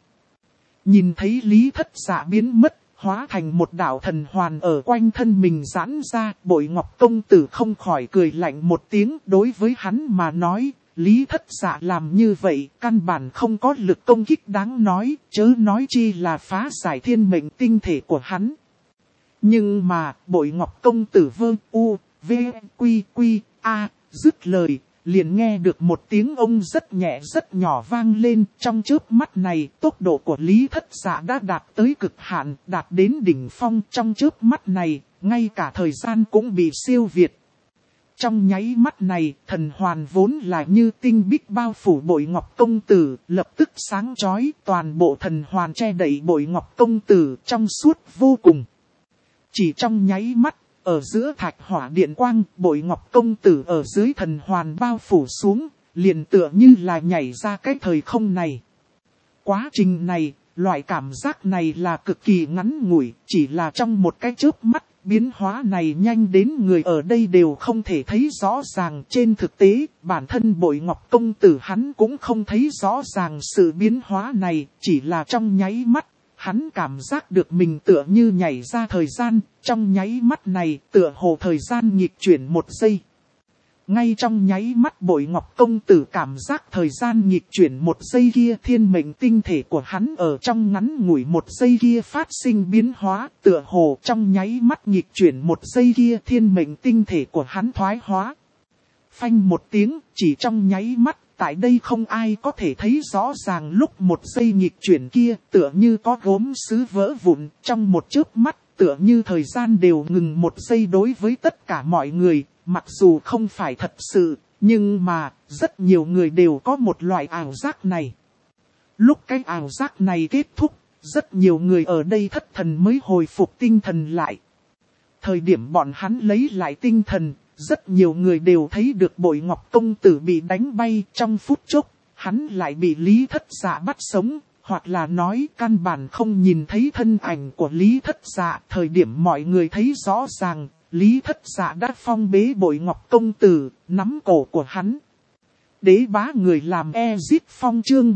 Nhìn thấy Lý Thất Dạ biến mất, hóa thành một đạo thần hoàn ở quanh thân mình giãn ra, Bội Ngọc công tử không khỏi cười lạnh một tiếng. Đối với hắn mà nói, Lý Thất Dạ làm như vậy, căn bản không có lực công kích đáng nói, chớ nói chi là phá giải thiên mệnh tinh thể của hắn. Nhưng mà, Bội Ngọc công tử vơ u, v, quy quy, a, dứt lời, liền nghe được một tiếng ông rất nhẹ rất nhỏ vang lên. Trong chớp mắt này, tốc độ của Lý Thất Dạ đã đạt tới cực hạn, đạt đến đỉnh phong. Trong chớp mắt này, ngay cả thời gian cũng bị siêu việt. Trong nháy mắt này, thần hoàn vốn là như tinh bích bao phủ Bội Ngọc công tử, lập tức sáng chói, toàn bộ thần hoàn che đậy Bội Ngọc công tử trong suốt vô cùng. Chỉ trong nháy mắt, ở giữa thạch hỏa điện quang, Bội Ngọc công tử ở dưới thần hoàn bao phủ xuống, liền tựa như là nhảy ra cái thời không này. Quá trình này, loại cảm giác này là cực kỳ ngắn ngủi, chỉ là trong một cái chớp mắt, biến hóa này nhanh đến người ở đây đều không thể thấy rõ ràng. Trên thực tế, bản thân Bội Ngọc công tử hắn cũng không thấy rõ ràng sự biến hóa này, chỉ là trong nháy mắt. Hắn cảm giác được mình tựa như nhảy ra thời gian, trong nháy mắt này tựa hồ thời gian nghịch chuyển một giây. Ngay trong nháy mắt Bội Ngọc công tử cảm giác thời gian nghịch chuyển một giây kia, thiên mệnh tinh thể của hắn ở trong ngắn ngủi một giây kia phát sinh biến hóa, tựa hồ trong nháy mắt nghịch chuyển một giây kia thiên mệnh tinh thể của hắn thoái hóa. Phanh một tiếng, chỉ trong nháy mắt. Tại đây không ai có thể thấy rõ ràng lúc một giây nghịch chuyển kia, tựa như có gốm sứ vỡ vụn, trong một chớp mắt, tựa như thời gian đều ngừng một giây đối với tất cả mọi người, mặc dù không phải thật sự, nhưng mà, rất nhiều người đều có một loại ảo giác này. Lúc cái ảo giác này kết thúc, rất nhiều người ở đây thất thần mới hồi phục tinh thần lại. Thời điểm bọn hắn lấy lại tinh thần, rất nhiều người đều thấy được Bội Ngọc công tử bị đánh bay. Trong phút chốc, hắn lại bị Lý Thất Dạ bắt sống, hoặc là nói căn bản không nhìn thấy thân ảnh của Lý Thất Dạ. Thời điểm mọi người thấy rõ ràng, Lý Thất Dạ đã phong bế Bội Ngọc công tử, nắm cổ của hắn. Đế bá người làm Ezit Phong chương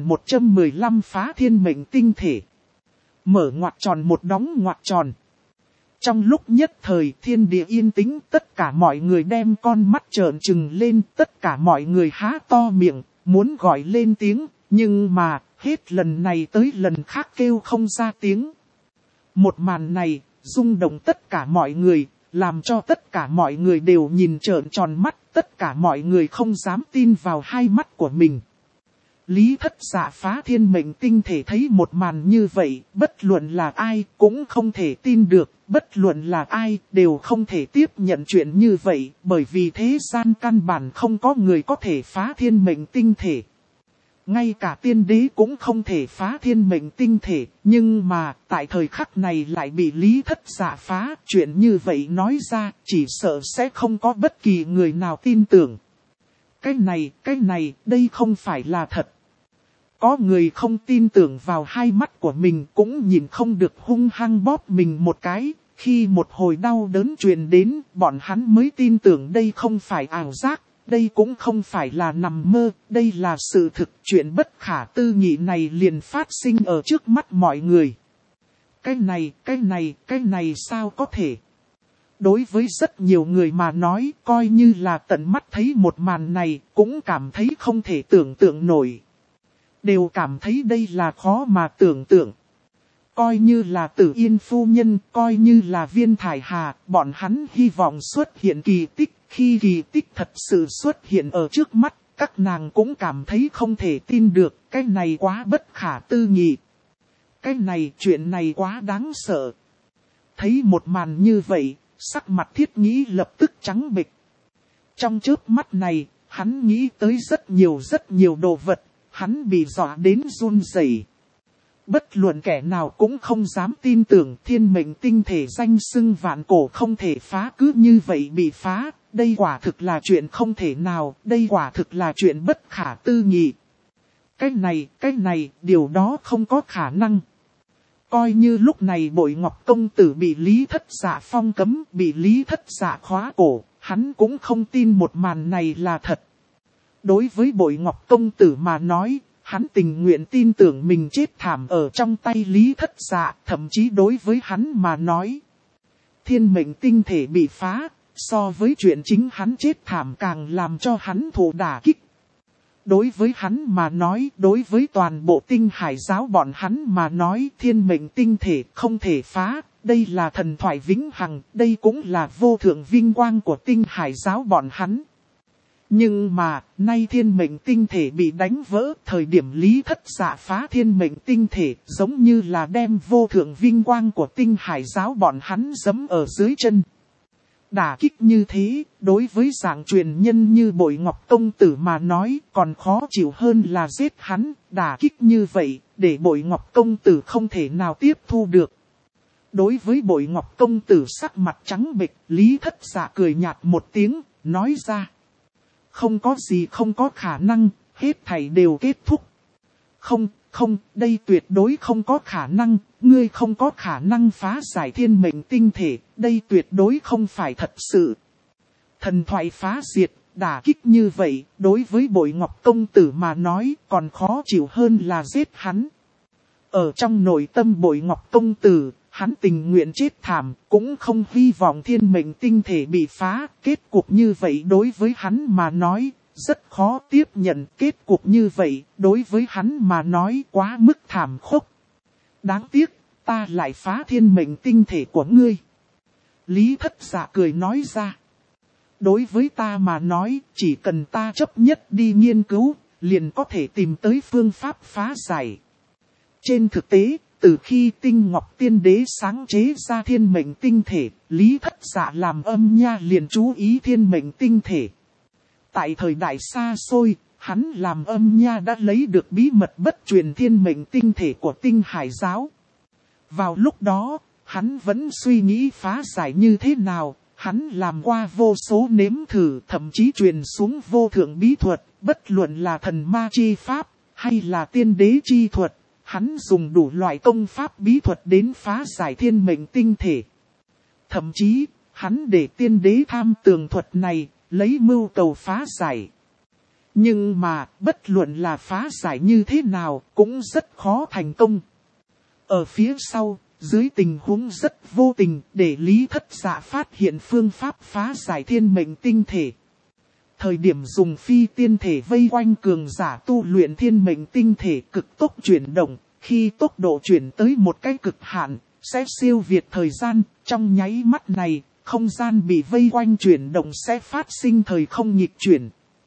1115 phá thiên mệnh tinh thể. Mở ngoặc tròn một đóng ngoặc tròn. Trong lúc nhất thời thiên địa yên tĩnh, tất cả mọi người đem con mắt trợn trừng lên, tất cả mọi người há to miệng, muốn gọi lên tiếng, nhưng mà, hết lần này tới lần khác kêu không ra tiếng. Một màn này, rung động tất cả mọi người, làm cho tất cả mọi người đều nhìn trợn tròn mắt, tất cả mọi người không dám tin vào hai mắt của mình. Lý Thất Dạ phá thiên mệnh tinh thể thấy một màn như vậy, bất luận là ai cũng không thể tin được, bất luận là ai đều không thể tiếp nhận chuyện như vậy, bởi vì thế gian căn bản không có người có thể phá thiên mệnh tinh thể. Ngay cả tiên đế cũng không thể phá thiên mệnh tinh thể, nhưng mà tại thời khắc này lại bị Lý Thất Dạ phá. Chuyện như vậy nói ra chỉ sợ sẽ không có bất kỳ người nào tin tưởng. Cái này, đây không phải là thật. Có người không tin tưởng vào hai mắt của mình cũng nhìn không được hung hăng bóp mình một cái. Khi một hồi đau đớn truyền đến, bọn hắn mới tin tưởng đây không phải ảo giác, đây cũng không phải là nằm mơ, đây là sự thực. Chuyện bất khả tư nghị này liền phát sinh ở trước mắt mọi người. Cái này sao có thể? Đối với rất nhiều người mà nói, coi như là tận mắt thấy một màn này, cũng cảm thấy không thể tưởng tượng nổi. Đều cảm thấy đây là khó mà tưởng tượng. Coi như là Tử Yên phu nhân, coi như là Viên Thải Hà, bọn hắn hy vọng xuất hiện kỳ tích. Khi kỳ tích thật sự xuất hiện ở trước mắt, các nàng cũng cảm thấy không thể tin được, cái này quá bất khả tư nghị. Cái này, chuyện này quá đáng sợ. Thấy một màn như vậy, sắc mặt Thiết Nghĩ lập tức trắng bệch. Trong chớp mắt này, hắn nghĩ tới rất nhiều đồ vật, hắn bị dọa đến run rẩy. Bất luận kẻ nào cũng không dám tin tưởng thiên mệnh tinh thể danh xưng vạn cổ không thể phá cứ như vậy bị phá. Đây quả thực là chuyện không thể nào, đây quả thực là chuyện bất khả tư nghị. Cái này, điều đó không có khả năng. Coi như lúc này Bội Ngọc công tử bị Lý Thất Dạ phong cấm, bị Lý Thất Dạ khóa cổ, hắn cũng không tin một màn này là thật. Đối với Bội Ngọc công tử mà nói, hắn tình nguyện tin tưởng mình chết thảm ở trong tay Lý Thất Dạ, thậm chí đối với hắn mà nói. Thiên mệnh tinh thể bị phá, so với chuyện chính hắn chết thảm càng làm cho hắn thụ đả kích. Đối với hắn mà nói, đối với toàn bộ Tinh Hải giáo bọn hắn mà nói, thiên mệnh tinh thể không thể phá, đây là thần thoại vĩnh hằng, đây cũng là vô thượng vinh quang của Tinh Hải giáo bọn hắn. Nhưng mà, nay thiên mệnh tinh thể bị đánh vỡ, thời điểm Lý Thất Dạ phá thiên mệnh tinh thể, giống như là đem vô thượng vinh quang của Tinh Hải giáo bọn hắn giẫm ở dưới chân. Đả kích như thế, đối với dạng truyền nhân như Bội Ngọc công tử mà nói, còn khó chịu hơn là giết hắn. Đả kích như vậy, để Bội Ngọc công tử không thể nào tiếp thu được. Đối với Bội Ngọc công tử sắc mặt trắng bệch, Lý Thất Dạ cười nhạt một tiếng, nói ra. Không có gì không có khả năng, hết thảy đều kết thúc. Không, đây tuyệt đối không có khả năng, ngươi không có khả năng phá giải thiên mệnh tinh thể, đây tuyệt đối không phải thật sự. Thần thoại phá diệt, đả kích như vậy, đối với Bội Ngọc công tử mà nói còn khó chịu hơn là giết hắn. Ở trong nội tâm Bội Ngọc công tử, hắn tình nguyện chết thảm, cũng không hy vọng thiên mệnh tinh thể bị phá. Kết cục như vậy đối với hắn mà nói, rất khó tiếp nhận. Kết cục như vậy, đối với hắn mà nói quá mức thảm khốc. Đáng tiếc, ta lại phá thiên mệnh tinh thể của ngươi. Lý Thất Dạ cười nói ra. Đối với ta mà nói, chỉ cần ta chấp nhất đi nghiên cứu, liền có thể tìm tới phương pháp phá giải. Trên thực tế, từ khi Tinh Ngọc Tiên Đế sáng chế ra thiên mệnh tinh thể, Lý Thất Dạ làm âm nha liền chú ý thiên mệnh tinh thể. Tại thời đại xa xôi, hắn làm âm nha đã lấy được bí mật bất truyền thiên mệnh tinh thể của Tinh Hải giáo. Vào lúc đó, hắn vẫn suy nghĩ phá giải như thế nào, hắn làm qua vô số nếm thử, thậm chí truyền xuống vô thượng bí thuật, bất luận là thần ma chi pháp, hay là tiên đế chi thuật. Hắn dùng đủ loại công pháp bí thuật đến phá giải thiên mệnh tinh thể. Thậm chí, hắn để tiên đế tham tường thuật này, lấy mưu cầu phá giải. Nhưng mà, bất luận là phá giải như thế nào, cũng rất khó thành công. Ở phía sau, dưới tình huống rất vô tình, để Lý Thất Dạ phát hiện phương pháp phá giải thiên mệnh tinh thể. Thời điểm dùng phi tiên thể vây quanh cường giả tu luyện thiên mệnh tinh thể cực tốc chuyển động, khi tốc độ chuyển tới một cái cực hạn, sẽ siêu việt thời gian, trong nháy mắt này, không gian bị vây quanh chuyển động sẽ phát sinh thời không nghịch chuyển.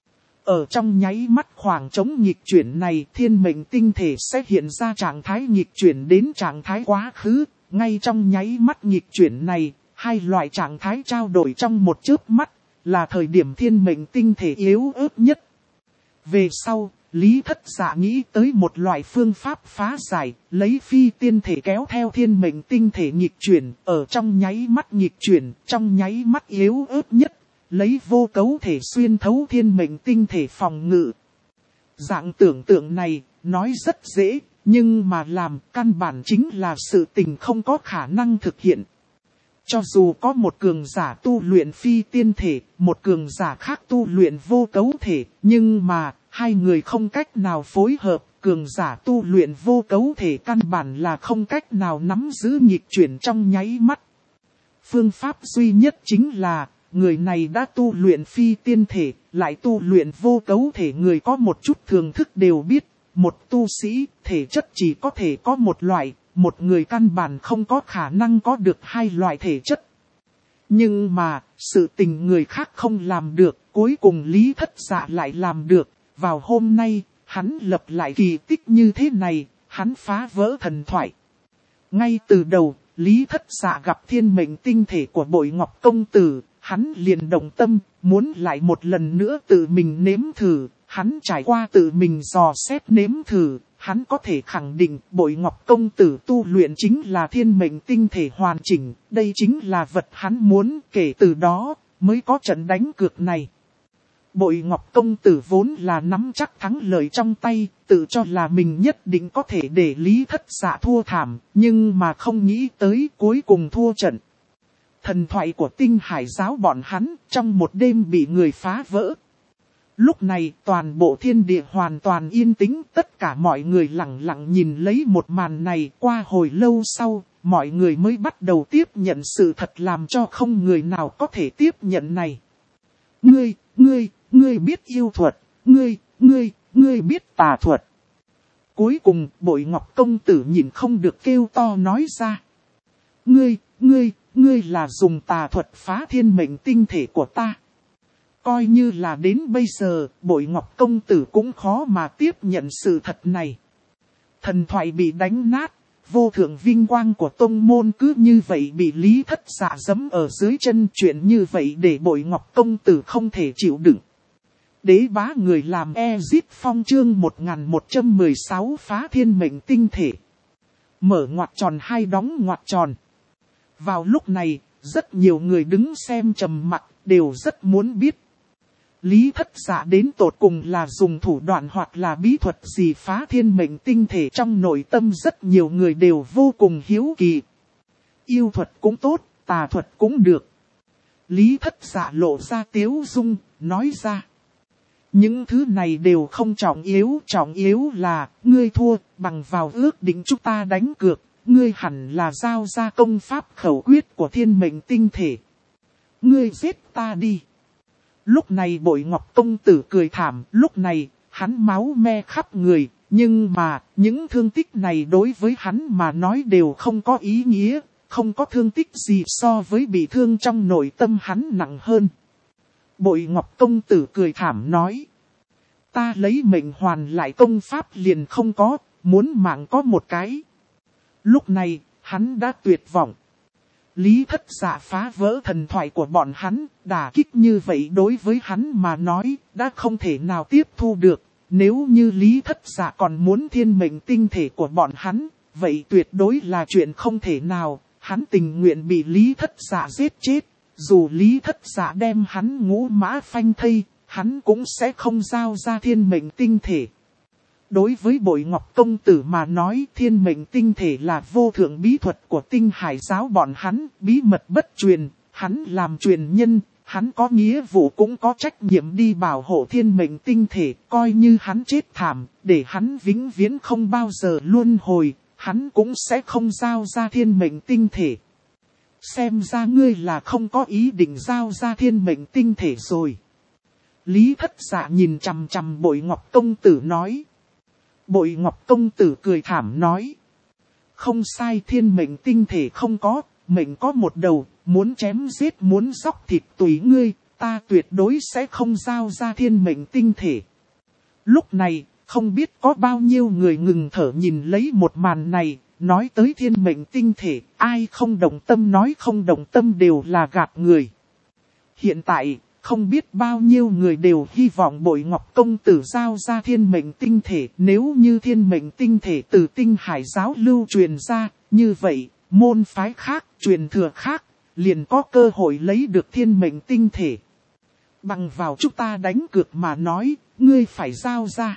Ở trong nháy mắt khoảng trống nghịch chuyển này, thiên mệnh tinh thể sẽ hiện ra trạng thái nghịch chuyển đến trạng thái quá khứ, ngay trong nháy mắt nghịch chuyển này, hai loại trạng thái trao đổi trong một chớp mắt, là thời điểm thiên mệnh tinh thể yếu ớt nhất. Về sau, Lý Thất Dạ nghĩ tới một loại phương pháp phá giải, lấy phi tiên thể kéo theo thiên mệnh tinh thể nghịch chuyển, ở trong nháy mắt nghịch chuyển, trong nháy mắt yếu ớt nhất, lấy vô cấu thể xuyên thấu thiên mệnh tinh thể phòng ngự. Dạng tưởng tượng này, nói rất dễ, nhưng mà làm căn bản chính là sự tình không có khả năng thực hiện. Cho dù có một cường giả tu luyện phi tiên thể, một cường giả khác tu luyện vô cấu thể, nhưng mà hai người không cách nào phối hợp, cường giả tu luyện vô cấu thể căn bản là không cách nào nắm giữ nghịch chuyển trong nháy mắt. Phương pháp duy nhất chính là, người này đã tu luyện phi tiên thể, lại tu luyện vô cấu thể. Người có một chút thường thức đều biết, một tu sĩ, thể chất chỉ có thể có một loại, một người căn bản không có khả năng có được hai loại thể chất. Nhưng mà, sự tình người khác không làm được, cuối cùng Lý Thất Dạ lại làm được. Vào hôm nay, hắn lập lại kỳ tích như thế này, hắn phá vỡ thần thoại. Ngay từ đầu, Lý Thất Dạ gặp thiên mệnh tinh thể của Bội Ngọc công tử, hắn liền động tâm, muốn lại một lần nữa tự mình nếm thử. Hắn trải qua tự mình dò xét nếm thử, hắn có thể khẳng định Bội Ngọc công tử tu luyện chính là thiên mệnh tinh thể hoàn chỉnh, đây chính là vật hắn muốn, kể từ đó mới có trận đánh cược này. Bội Ngọc công tử vốn là nắm chắc thắng lợi trong tay, tự cho là mình nhất định có thể để Lý Thất Dạ thua thảm, nhưng mà không nghĩ tới cuối cùng thua trận. Thần thoại của Tinh Hải giáo bọn hắn trong một đêm bị người phá vỡ. Lúc này toàn bộ thiên địa hoàn toàn yên tĩnh, tất cả mọi người lặng lặng nhìn lấy một màn này. Qua hồi lâu sau, mọi người mới bắt đầu tiếp nhận sự thật làm cho không người nào có thể tiếp nhận này. Ngươi biết yêu thuật, ngươi biết tà thuật. Cuối cùng Bội Ngọc công tử nhìn không được kêu to nói ra. Ngươi là dùng tà thuật phá thiên mệnh tinh thể của ta. Coi như là đến bây giờ, Bội Ngọc công tử cũng khó mà tiếp nhận sự thật này. Thần thoại bị đánh nát, vô thượng vinh quang của tông môn cứ như vậy bị Lý Thất Dạ giẫm ở dưới chân, chuyện như vậy để Bội Ngọc công tử không thể chịu đựng. Đế bá người làm Ezic Phong chương 1116 phá thiên mệnh tinh thể. Mở ngoặc tròn hai đóng ngoặc tròn. Vào lúc này, rất nhiều người đứng xem trầm mặc, đều rất muốn biết. Lý Thất Dạ đến tột cùng là dùng thủ đoạn hoặc là bí thuật gì phá thiên mệnh tinh thể, trong nội tâm rất nhiều người đều vô cùng hiếu kỳ. Yêu thuật cũng tốt, tà thuật cũng được. Lý Thất Dạ lộ ra tiếu dung, nói ra. Những thứ này đều không trọng yếu là, ngươi thua, bằng vào ước định chúng ta đánh cược, ngươi hẳn là giao ra công pháp khẩu quyết của thiên mệnh tinh thể. Ngươi giết ta đi. Lúc này Bội Ngọc công tử cười thảm, lúc này, hắn máu me khắp người, nhưng mà, những thương tích này đối với hắn mà nói đều không có ý nghĩa, không có thương tích gì so với bị thương trong nội tâm hắn nặng hơn. Bội Ngọc công tử cười thảm nói. Ta lấy mệnh hoàn lại công pháp liền không có, muốn mạng có một cái. Lúc này, hắn đã tuyệt vọng. Lý Thất Dạ phá vỡ thần thoại của bọn hắn, đả kích như vậy đối với hắn mà nói, đã không thể nào tiếp thu được. Nếu như Lý Thất Dạ còn muốn thiên mệnh tinh thể của bọn hắn, vậy tuyệt đối là chuyện không thể nào, hắn tình nguyện bị Lý Thất Dạ giết chết. Dù Lý Thất Dạ đem hắn ngũ mã phanh thây, hắn cũng sẽ không giao ra thiên mệnh tinh thể. Đối với Bội Ngọc công tử mà nói, thiên mệnh tinh thể là vô thượng bí thuật của Tinh Hải giáo bọn hắn, bí mật bất truyền, hắn làm truyền nhân, hắn có nghĩa vụ cũng có trách nhiệm đi bảo hộ thiên mệnh tinh thể, coi như hắn chết thảm, để hắn vĩnh viễn không bao giờ luân hồi, hắn cũng sẽ không giao ra thiên mệnh tinh thể. Xem ra ngươi là không có ý định giao ra thiên mệnh tinh thể rồi. Lý Thất Dạ nhìn chằm chằm Bội Ngọc công tử nói. Bội Ngọc công tử cười thảm nói. Không sai, thiên mệnh tinh thể không có, mệnh có một đầu, muốn chém giết muốn dóc thịt tùy ngươi, ta tuyệt đối sẽ không giao ra thiên mệnh tinh thể. Lúc này, không biết có bao nhiêu người ngừng thở nhìn lấy một màn này, nói tới thiên mệnh tinh thể, ai không đồng tâm nói không đồng tâm đều là gạt người. Hiện tại, không biết bao nhiêu người đều hy vọng Bội Ngọc công tử giao ra thiên mệnh tinh thể. Nếu như thiên mệnh tinh thể từ Tinh Hải giáo lưu truyền ra, như vậy, môn phái khác, truyền thừa khác, liền có cơ hội lấy được thiên mệnh tinh thể. Bằng vào chúng ta đánh cược mà nói, ngươi phải giao ra.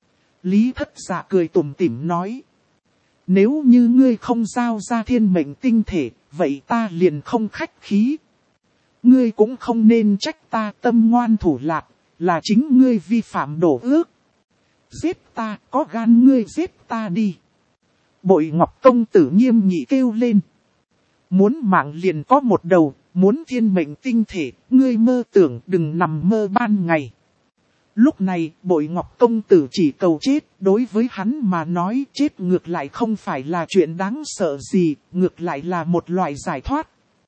Lý Thất Dạ cười tủm tỉm nói. Nếu như ngươi không giao ra thiên mệnh tinh thể, vậy ta liền không khách khí. Ngươi cũng không nên trách ta tâm ngoan thủ lạt, là chính ngươi vi phạm đổ ước. Giết ta, có gan ngươi giết ta đi. Bội Ngọc công tử nghiêm nghị kêu lên. Muốn mạng liền có một đầu, muốn thiên mệnh tinh thể, ngươi mơ tưởng đừng nằm mơ ban ngày. Lúc này, Bội Ngọc công tử chỉ cầu chết, đối với hắn mà nói chết ngược lại không phải là chuyện đáng sợ gì, ngược lại là một loại giải thoát.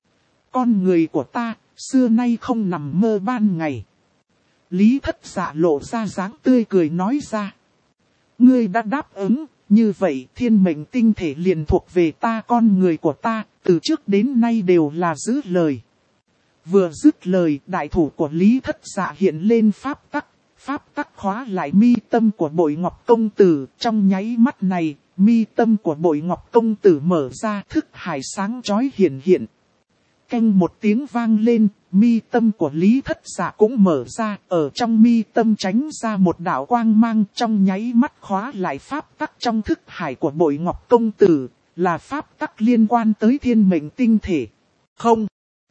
Con người của ta, xưa nay không nằm mơ ban ngày. Lý Thất Dạ lộ ra dáng tươi cười nói ra. Ngươi đã đáp ứng, như vậy thiên mệnh tinh thể liền thuộc về ta, con người của ta, từ trước đến nay đều là giữ lời. Vừa dứt lời, đại thủ của Lý Thất Dạ hiện lên pháp tắc, Pháp tắc khóa lại mi tâm của Bội Ngọc công tử, trong nháy mắt này, mi tâm của Bội Ngọc công tử mở ra, thức hải sáng chói hiện hiện. Canh một tiếng vang lên, mi tâm của Lý Thất Dạ cũng mở ra, ở trong mi tâm tránh ra một đạo quang mang, trong nháy mắt khóa lại pháp tắc trong thức hải của Bội Ngọc công tử, là pháp tắc liên quan tới thiên mệnh tinh thể. Không.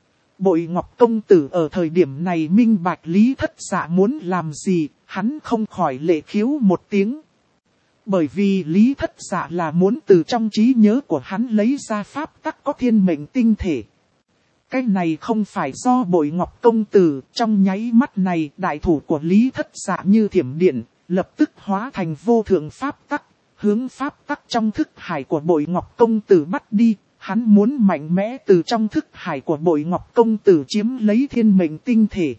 Bội Ngọc công tử ở thời điểm này minh bạch Lý Thất Dạ muốn làm gì, hắn không khỏi lệ khiếu một tiếng. Bởi vì Lý Thất Dạ là muốn từ trong trí nhớ của hắn lấy ra pháp tắc có thiên mệnh tinh thể. Cái này không phải do Bội Ngọc công tử, trong nháy mắt này đại thủ của Lý Thất Dạ như thiểm điện, lập tức hóa thành vô thượng pháp tắc, hướng pháp tắc trong thức hải của Bội Ngọc công tử bắt đi. Hắn muốn mạnh mẽ từ trong thức hải của Bội Ngọc công tử chiếm lấy thiên mệnh tinh thể.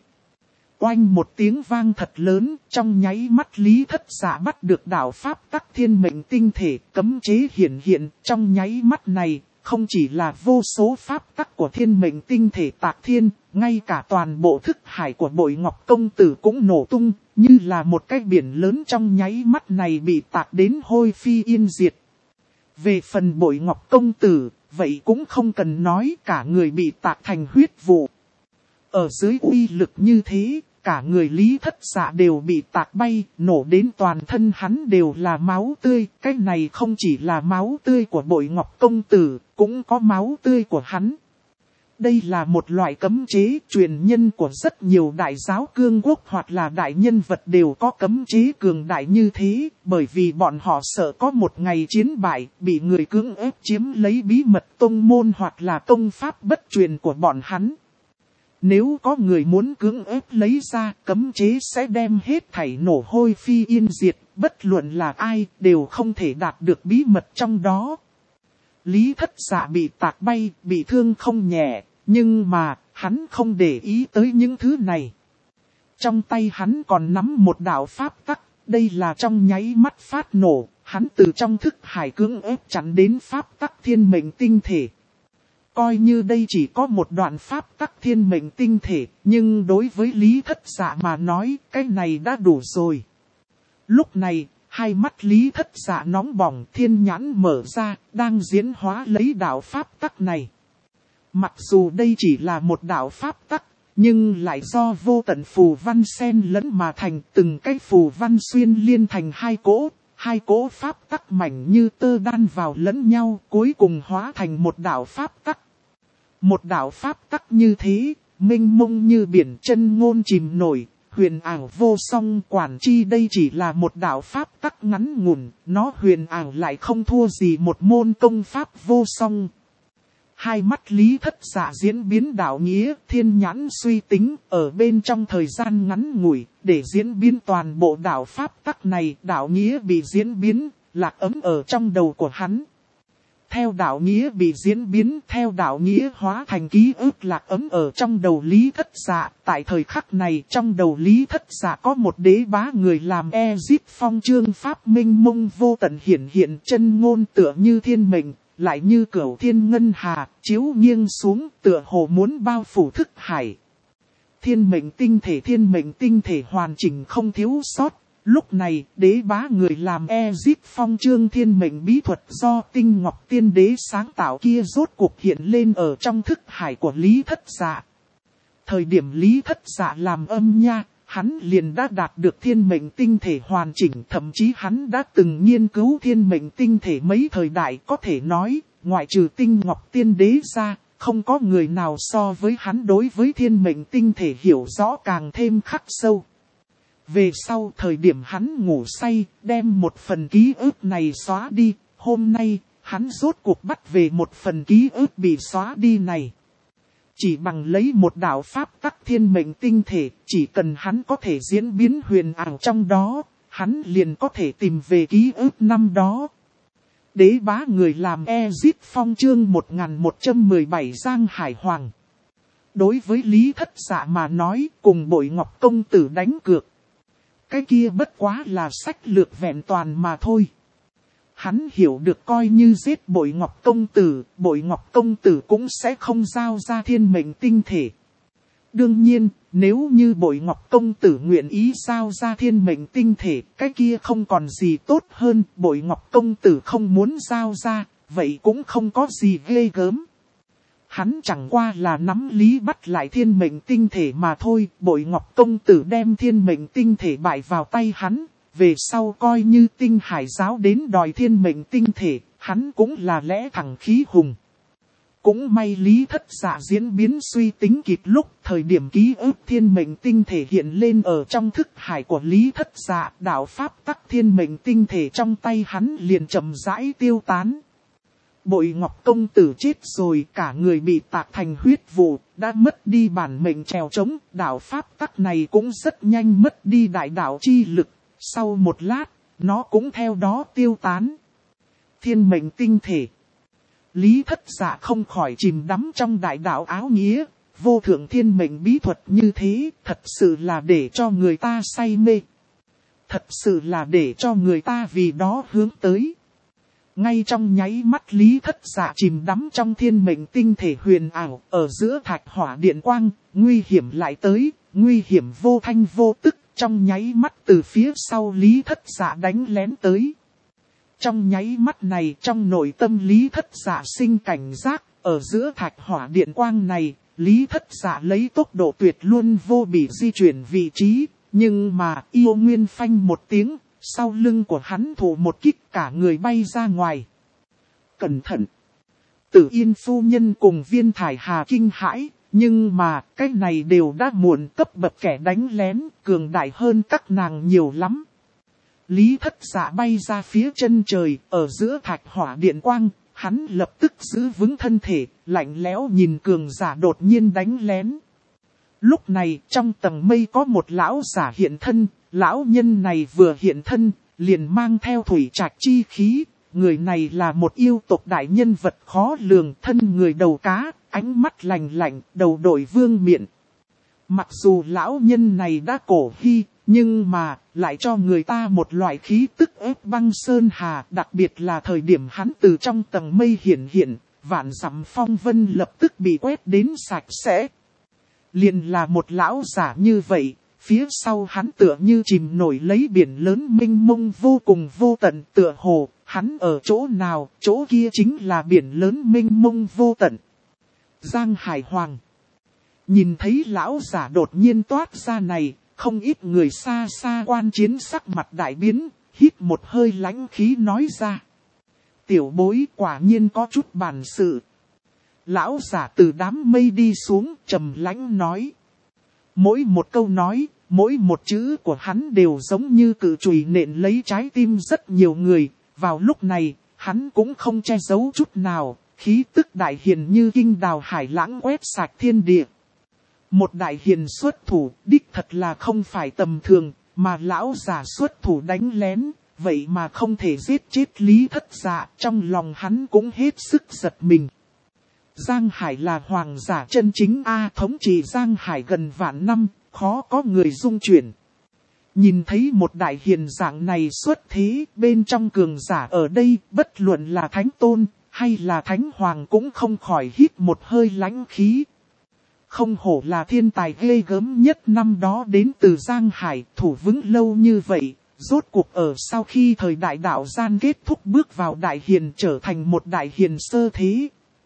Oanh một tiếng vang thật lớn, trong nháy mắt Lý Thất Dạ bắt được đạo pháp tắc thiên mệnh tinh thể, cấm chế hiện hiện, trong nháy mắt này, không chỉ là vô số pháp tắc của thiên mệnh tinh thể tạc thiên, ngay cả toàn bộ thức hải của Bội Ngọc công tử cũng nổ tung, như là một cái biển lớn trong nháy mắt này bị tạc đến hôi phi yên diệt. Về phần Bội Ngọc công tử, vậy cũng không cần nói, cả người bị tạc thành huyết vụ. Ở dưới uy lực như thế, cả người Lý Thất Dạ đều bị tạc bay, nổ đến toàn thân hắn đều là máu tươi. Cái này không chỉ là máu tươi của Bội Ngọc công tử, cũng có máu tươi của hắn. Đây là một loại cấm chế, truyền nhân của rất nhiều đại giáo cương quốc hoặc là đại nhân vật đều có cấm chế cường đại như thế, bởi vì bọn họ sợ có một ngày chiến bại, bị người cưỡng ép chiếm lấy bí mật tông môn hoặc là công pháp bất truyền của bọn hắn. Nếu có người muốn cưỡng ép lấy ra, cấm chế sẽ đem hết thảy nổ hôi phi yên diệt, bất luận là ai, đều không thể đạt được bí mật trong đó. Lý Thất Dạ bị tạc bay, bị thương không nhẹ, nhưng mà, hắn không để ý tới những thứ này. Trong tay hắn còn nắm một đạo pháp tắc, đây là trong nháy mắt phát nổ, hắn từ trong thức hải cưỡng ép chặn đến pháp tắc thiên mệnh tinh thể. Coi như đây chỉ có một đoạn pháp tắc thiên mệnh tinh thể, nhưng đối với Lý Thất Dạ mà nói, cái này đã đủ rồi. Lúc này, hai mắt Lý Thất Dạ nóng bỏng, thiên nhãn mở ra, đang diễn hóa lấy đạo pháp tắc này. Mặc dù đây chỉ là một đạo pháp tắc, nhưng lại do vô tận phù văn xen lẫn mà thành, từng cái phù văn xuyên liên thành hai cỗ pháp tắc mảnh như tơ đan vào lẫn nhau, cuối cùng hóa thành một đạo pháp tắc. Một đạo pháp tắc như thế, mênh mông như biển, chân ngôn chìm nổi, huyền ảo vô song. Quản chi đây chỉ là một đạo pháp tắc ngắn ngủn, nó huyền ảo lại không thua gì một môn công pháp vô song. Hai mắt Lý Thất Dạ diễn biến đạo nghĩa, thiên nhãn suy tính, ở bên trong thời gian ngắn ngủi, để diễn biến toàn bộ đạo pháp tắc này, đạo nghĩa bị diễn biến, lạc ấm ở trong đầu của hắn. Theo đạo nghĩa bị diễn biến, theo đạo nghĩa hóa thành ký ức lạc ấm ở trong đầu Lý Thất Dạ. Tại thời khắc này, trong đầu Lý Thất Dạ có một đế bá người làm Egypt phong chương pháp minh mông vô tận hiển hiện, chân ngôn tựa như thiên mệnh, lại như cửu thiên ngân hà, chiếu nghiêng xuống, tựa hồ muốn bao phủ thức hải. Thiên mệnh tinh thể hoàn chỉnh không thiếu sót. Lúc này, đế bá người làm Egypt phong chương thiên mệnh bí thuật do Tinh Ngọc Tiên Đế sáng tạo kia rốt cuộc hiện lên ở trong thức hải của Lý Thất Dạ. Thời điểm Lý Thất Dạ làm âm nha, hắn liền đã đạt được thiên mệnh tinh thể hoàn chỉnh, thậm chí hắn đã từng nghiên cứu thiên mệnh tinh thể mấy thời đại, có thể nói, ngoại trừ Tinh Ngọc Tiên Đế ra, không có người nào so với hắn đối với thiên mệnh tinh thể hiểu rõ càng thêm khắc sâu. Về sau thời điểm hắn ngủ say, đem một phần ký ức này xóa đi, hôm nay, hắn rốt cuộc bắt về một phần ký ức bị xóa đi này. Chỉ bằng lấy một đạo pháp tắc thiên mệnh tinh thể, chỉ cần hắn có thể diễn biến huyền ảo trong đó, hắn liền có thể tìm về ký ức năm đó. Đế bá người làm Egypt phong chương 1117 Giang Hải Hoàng. Đối với Lý Thất Dạ mà nói, cùng Bội Ngọc công tử đánh cược. Cái kia bất quá là sách lược vẹn toàn mà thôi. Hắn hiểu được coi như giết Bội Ngọc công tử cũng sẽ không giao ra thiên mệnh tinh thể. Đương nhiên, Nếu như Bội Ngọc công tử nguyện ý giao ra thiên mệnh tinh thể, cái kia không còn gì tốt hơn. Bội Ngọc công tử không muốn giao ra, vậy cũng không có gì ghê gớm. Hắn chẳng qua là nắm lý bắt lại thiên mệnh tinh thể mà thôi. Bội Ngọc công tử đem thiên mệnh tinh thể bại vào tay hắn. Về sau coi như Tinh Hải giáo đến đòi thiên mệnh tinh thể, hắn cũng là lẽ thẳng khí hùng. Cũng may Lý Thất Dạ diễn biến suy tính kịp lúc, thời điểm ký ức thiên mệnh tinh thể hiện lên ở trong thức hải của Lý Thất Dạ, đạo pháp tắc thiên mệnh tinh thể trong tay hắn liền chậm rãi tiêu tán. Bội Ngọc công tử chết rồi, cả người bị tạc thành huyết vụ, đã mất đi bản mệnh trèo trống, đạo pháp tắc này cũng rất nhanh mất đi đại đạo chi lực, sau một lát, nó cũng theo đó tiêu tán. Thiên mệnh tinh thể. Lý Thất Dạ không khỏi chìm đắm trong đại đạo áo nghĩa, vô thượng thiên mệnh bí thuật như thế, thật sự là để cho người ta say mê. Thật sự là để cho người ta vì đó hướng tới. Ngay trong nháy mắt Lý Thất Dạ chìm đắm trong thiên mệnh tinh thể huyền ảo, ở giữa thạch hỏa điện quang, nguy hiểm lại tới, nguy hiểm vô thanh vô tức, trong nháy mắt từ phía sau Lý Thất Dạ đánh lén tới. Trong nháy mắt này trong nội tâm Lý Thất Dạ sinh cảnh giác, ở giữa thạch hỏa điện quang này, Lý Thất Dạ lấy tốc độ tuyệt luôn vô bỉ di chuyển vị trí, nhưng mà yêu nguyên phanh một tiếng, sau lưng của hắn thụ một kích cả người bay ra ngoài. Cẩn thận! Tử Yên phu nhân cùng Viên Thải Hà kinh hãi, nhưng mà cái này đều đã muộn, cấp bậc kẻ đánh lén, cường đại hơn các nàng nhiều lắm. Lý Thất Dạ bay ra phía chân trời, ở giữa thạch hỏa điện quang, hắn lập tức giữ vững thân thể, lạnh lẽo nhìn cường giả đột nhiên đánh lén. Lúc này trong tầng mây có một lão giả hiện thân, lão nhân này vừa hiện thân, liền mang theo thủy trạch chi khí, người này là một yêu tộc đại nhân vật khó lường, thân người đầu cá, ánh mắt lạnh lạnh, đầu đội vương miện. Mặc dù lão nhân này đã cổ hy, nhưng mà lại cho người ta một loại khí tức ép băng sơn hà, đặc biệt là thời điểm hắn từ trong tầng mây hiện, vạn dặm phong vân lập tức bị quét đến sạch sẽ. Liền là một lão giả như vậy, phía sau hắn tựa như chìm nổi lấy biển lớn mênh mông vô cùng vô tận, tựa hồ, hắn ở chỗ nào, chỗ kia chính là biển lớn mênh mông vô tận. Giang Hải Hoàng. Nhìn thấy lão giả đột nhiên toát ra này, không ít người xa xa quan chiến sắc mặt đại biến, hít một hơi lãnh khí nói ra. Tiểu bối quả nhiên có chút bản sự. Lão giả từ đám mây đi xuống, trầm lãnh nói. Mỗi một câu nói, mỗi một chữ của hắn đều giống như cự chùy nện lấy trái tim rất nhiều người. Vào lúc này, hắn cũng không che giấu chút nào, khí tức đại hiền như kinh đào hải lãng quét sạch thiên địa. Một đại hiền xuất thủ, đích thật là không phải tầm thường, mà lão giả xuất thủ đánh lén, vậy mà không thể giết chết Lý Thất Dạ, trong lòng hắn cũng hết sức giật mình. Giang Hải là hoàng giả chân chính thống trị Giang Hải gần vạn năm, khó có người dung chuyển. Nhìn thấy một đại hiền dạng này xuất thế, bên trong cường giả ở đây, bất luận là thánh tôn, hay là thánh hoàng cũng không khỏi hít một hơi lãnh khí. Không hổ là thiên tài ghê gớm nhất năm đó đến từ Giang Hải, thủ vững lâu như vậy, rốt cuộc ở sau khi thời đại đạo gian kết thúc bước vào đại hiền trở thành một đại hiền sơ thế.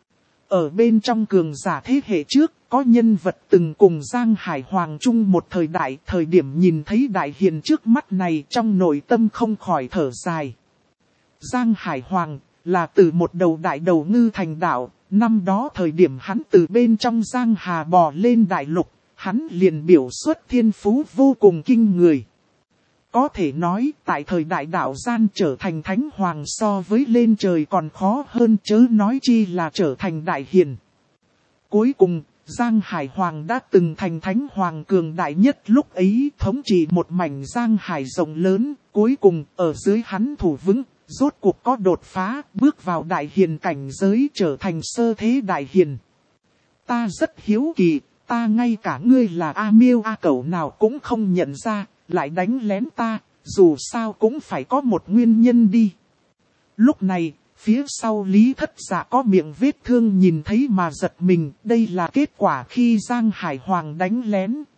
Ở bên trong cường giả thế hệ trước, có nhân vật từng cùng Giang Hải Hoàng chung một thời điểm nhìn thấy đại hiền trước mắt này trong nội tâm không khỏi thở dài. Giang Hải Hoàng là từ một đầu đại đầu ngư thành đạo, năm đó thời điểm hắn từ bên trong Giang Hà bò lên đại lục, hắn liền biểu xuất thiên phú vô cùng kinh người. Có thể nói tại thời đại đạo gian trở thành thánh hoàng so với lên trời còn khó hơn, chớ nói chi là trở thành đại hiền. Cuối cùng, Giang Hải Hoàng đã từng thành thánh hoàng cường đại nhất lúc ấy, thống trị một mảnh Giang Hải rộng lớn, cuối cùng ở dưới hắn thủ vững, rốt cuộc có đột phá, bước vào đại hiền cảnh giới trở thành sơ thế đại hiền. Ta rất hiếu kỳ, ta ngay cả ngươi là A Miêu A Cẩu nào cũng không nhận ra, lại đánh lén ta, dù sao cũng phải có một nguyên nhân đi. Lúc này, phía sau Lý Thất Dạ có miệng vết thương nhìn thấy mà giật mình, đây là kết quả khi Giang Hải Hoàng đánh lén,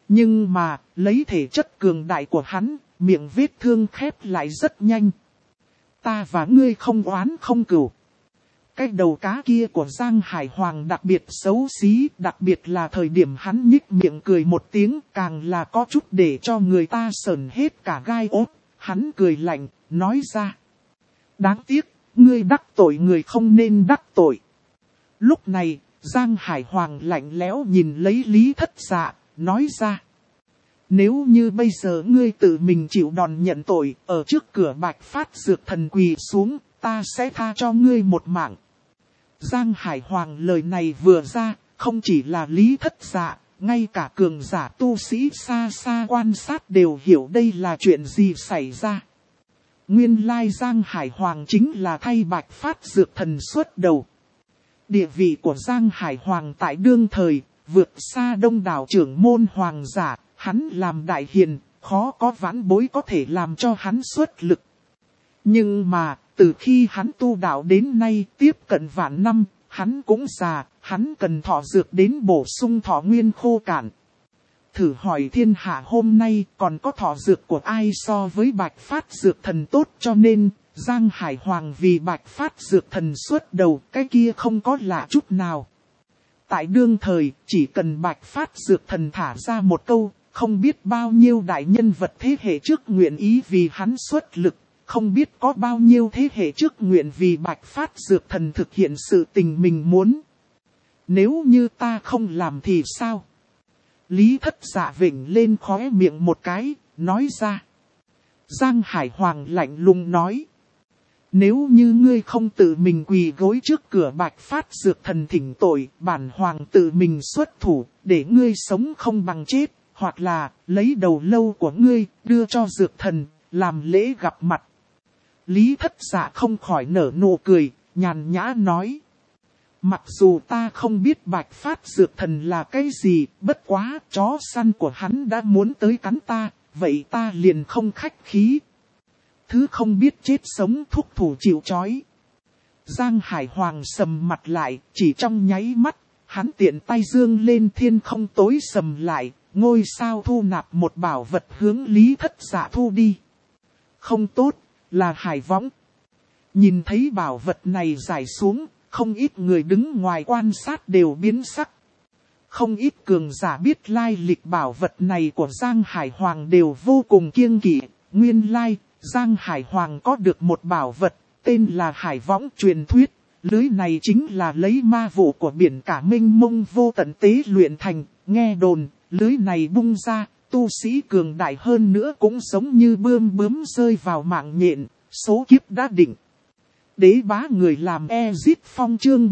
Nhưng mà, lấy thể chất cường đại của hắn, miệng vết thương khép lại rất nhanh. Ta và ngươi không oán không cừu. Cái đầu cá kia của Giang Hải Hoàng đặc biệt xấu xí, đặc biệt là thời điểm hắn nhích miệng cười một tiếng, càng là có chút để cho người ta sởn hết cả gai ốt. Hắn cười lạnh, nói ra. Đáng tiếc, ngươi đắc tội người không nên đắc tội. Lúc này, Giang Hải Hoàng lạnh lẽo nhìn lấy Lý Thất Dạ, nói ra. Nếu như bây giờ ngươi tự mình chịu đòn nhận tội, ở trước cửa Bạch Phát Dược Thần quỳ xuống, ta sẽ tha cho ngươi một mạng. Giang Hải Hoàng lời này vừa ra, không chỉ là Lý Thất Dạ, ngay cả cường giả tu sĩ xa xa quan sát đều hiểu đây là chuyện gì xảy ra. Nguyên lai Giang Hải Hoàng chính là thay Bạch Phát Dược Thần xuất đầu. Địa vị của Giang Hải Hoàng tại đương thời, vượt xa đông đảo trưởng môn hoàng giả, hắn làm đại hiền, khó có vãn bối có thể làm cho hắn xuất lực. Nhưng mà, từ khi hắn tu đạo đến nay tiếp cận vạn năm, hắn cũng già, hắn cần thọ dược đến bổ sung thọ nguyên khô cạn. Thử hỏi thiên hạ hôm nay còn có thọ dược của ai so với Bạch Phát Dược Thần tốt, cho nên Giang Hải Hoàng vì Bạch Phát Dược Thần xuất đầu, cái kia không có lạ chút nào. Tại đương thời, chỉ cần Bạch Phát Dược Thần thả ra một câu, không biết bao nhiêu đại nhân vật thế hệ trước nguyện ý vì hắn xuất lực, không biết có bao nhiêu thế hệ trước nguyện vì Bạch Phát Dược Thần thực hiện sự tình mình muốn. Nếu như ta không làm thì sao? Lý Thất Dạ vểnh lên khóe miệng một cái, nói ra. Giang Hải Hoàng lạnh lùng nói. Nếu như ngươi không tự mình quỳ gối trước cửa Bạch Phát Dược Thần thỉnh tội, bản hoàng tự mình xuất thủ, để ngươi sống không bằng chết, hoặc là lấy đầu lâu của ngươi, đưa cho Dược Thần, làm lễ gặp mặt. Lý Thất Dạ không khỏi nở nụ cười, nhàn nhã nói. Mặc dù ta không biết Bạch Phát Dược Thần là cái gì, bất quá chó săn của hắn đã muốn tới cắn ta, vậy ta liền không khách khí. Thứ không biết chết sống thúc thủ chịu trói. Giang Hải Hoàng sầm mặt lại, chỉ trong nháy mắt, hắn tiện tay dương lên thiên không tối sầm lại, ngôi sao thu nạp một bảo vật hướng Lý Thất Dạ thu đi. Không tốt, là hải võng. Nhìn thấy bảo vật này rải xuống, không ít người đứng ngoài quan sát đều biến sắc. Không ít cường giả biết lai lịch bảo vật này của Giang Hải Hoàng đều vô cùng kiêng kỵ. Nguyên lai, Giang Hải Hoàng có được một bảo vật, tên là hải võng truyền thuyết. Lưới này chính là lấy ma vụ của biển cả mênh mông vô tận tế luyện thành. Nghe đồn, lưới này bung ra, tu sĩ cường đại hơn nữa cũng giống như bướm rơi vào mạng nhện, số kiếp đã định. Đế bá người làm Ezit Phong chương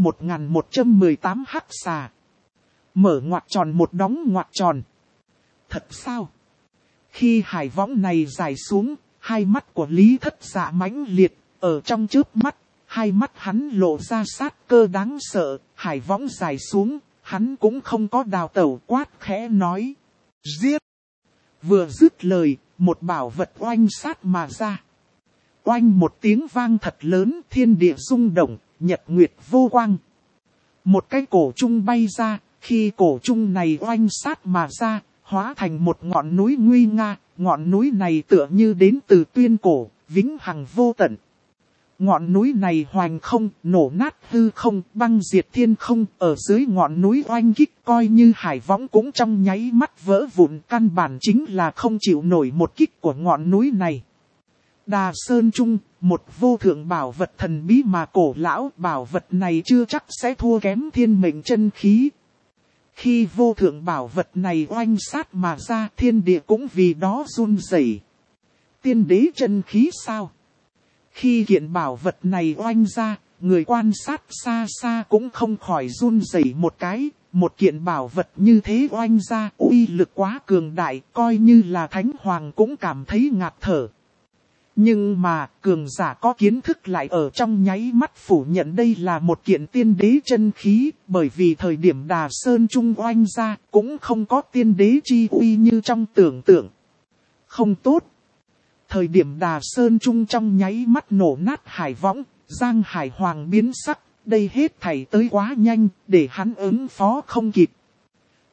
1118 hắc xà. Mở ngoặc tròn một đóng ngoặc tròn. Thật sao? Khi hải võng này rải xuống, hai mắt của Lý Thất Dạ mãnh liệt, ở trong chớp mắt, hai mắt hắn lộ ra sát cơ đáng sợ, hải võng rải xuống, hắn cũng không có đào tẩu, quát khẽ nói. Giết! Vừa dứt lời, một bảo vật oanh sát mà ra. Oanh một tiếng vang thật lớn, thiên địa rung động, nhật nguyệt vô quang. Một cái cổ trung bay ra, khi cổ trung này oanh sát mà ra, hóa thành một ngọn núi nguy nga, ngọn núi này tựa như đến từ tuyên cổ, vĩnh hằng vô tận. Ngọn núi này hoành không, nổ nát hư không, băng diệt thiên không, ở dưới ngọn núi oanh kích coi như hải võng cũng trong nháy mắt vỡ vụn, căn bản chính là không chịu nổi một kích của ngọn núi này. Đà Sơn Trung, một vô thượng bảo vật thần bí mà cổ lão, bảo vật này chưa chắc sẽ thua kém thiên mệnh chân khí. Khi vô thượng bảo vật này oanh sát mà ra, thiên địa cũng vì đó run rẩy. Tiên đế chân khí sao? Khi kiện bảo vật này oanh ra, người quan sát xa xa cũng không khỏi run rẩy một cái. Một kiện bảo vật như thế oanh ra, uy lực quá cường đại, coi như là thánh hoàng cũng cảm thấy ngạt thở. Nhưng mà, cường giả có kiến thức lại ở trong nháy mắt phủ nhận đây là một kiện tiên đế chân khí, bởi vì thời điểm Đà Sơn Trung oanh ra, cũng không có tiên đế chi uy như trong tưởng tượng. Không tốt. Thời điểm Đà Sơn Trung trong nháy mắt nổ nát hải võng, Giang Hải Hoàng biến sắc, đây hết thảy tới quá nhanh, để hắn ứng phó không kịp.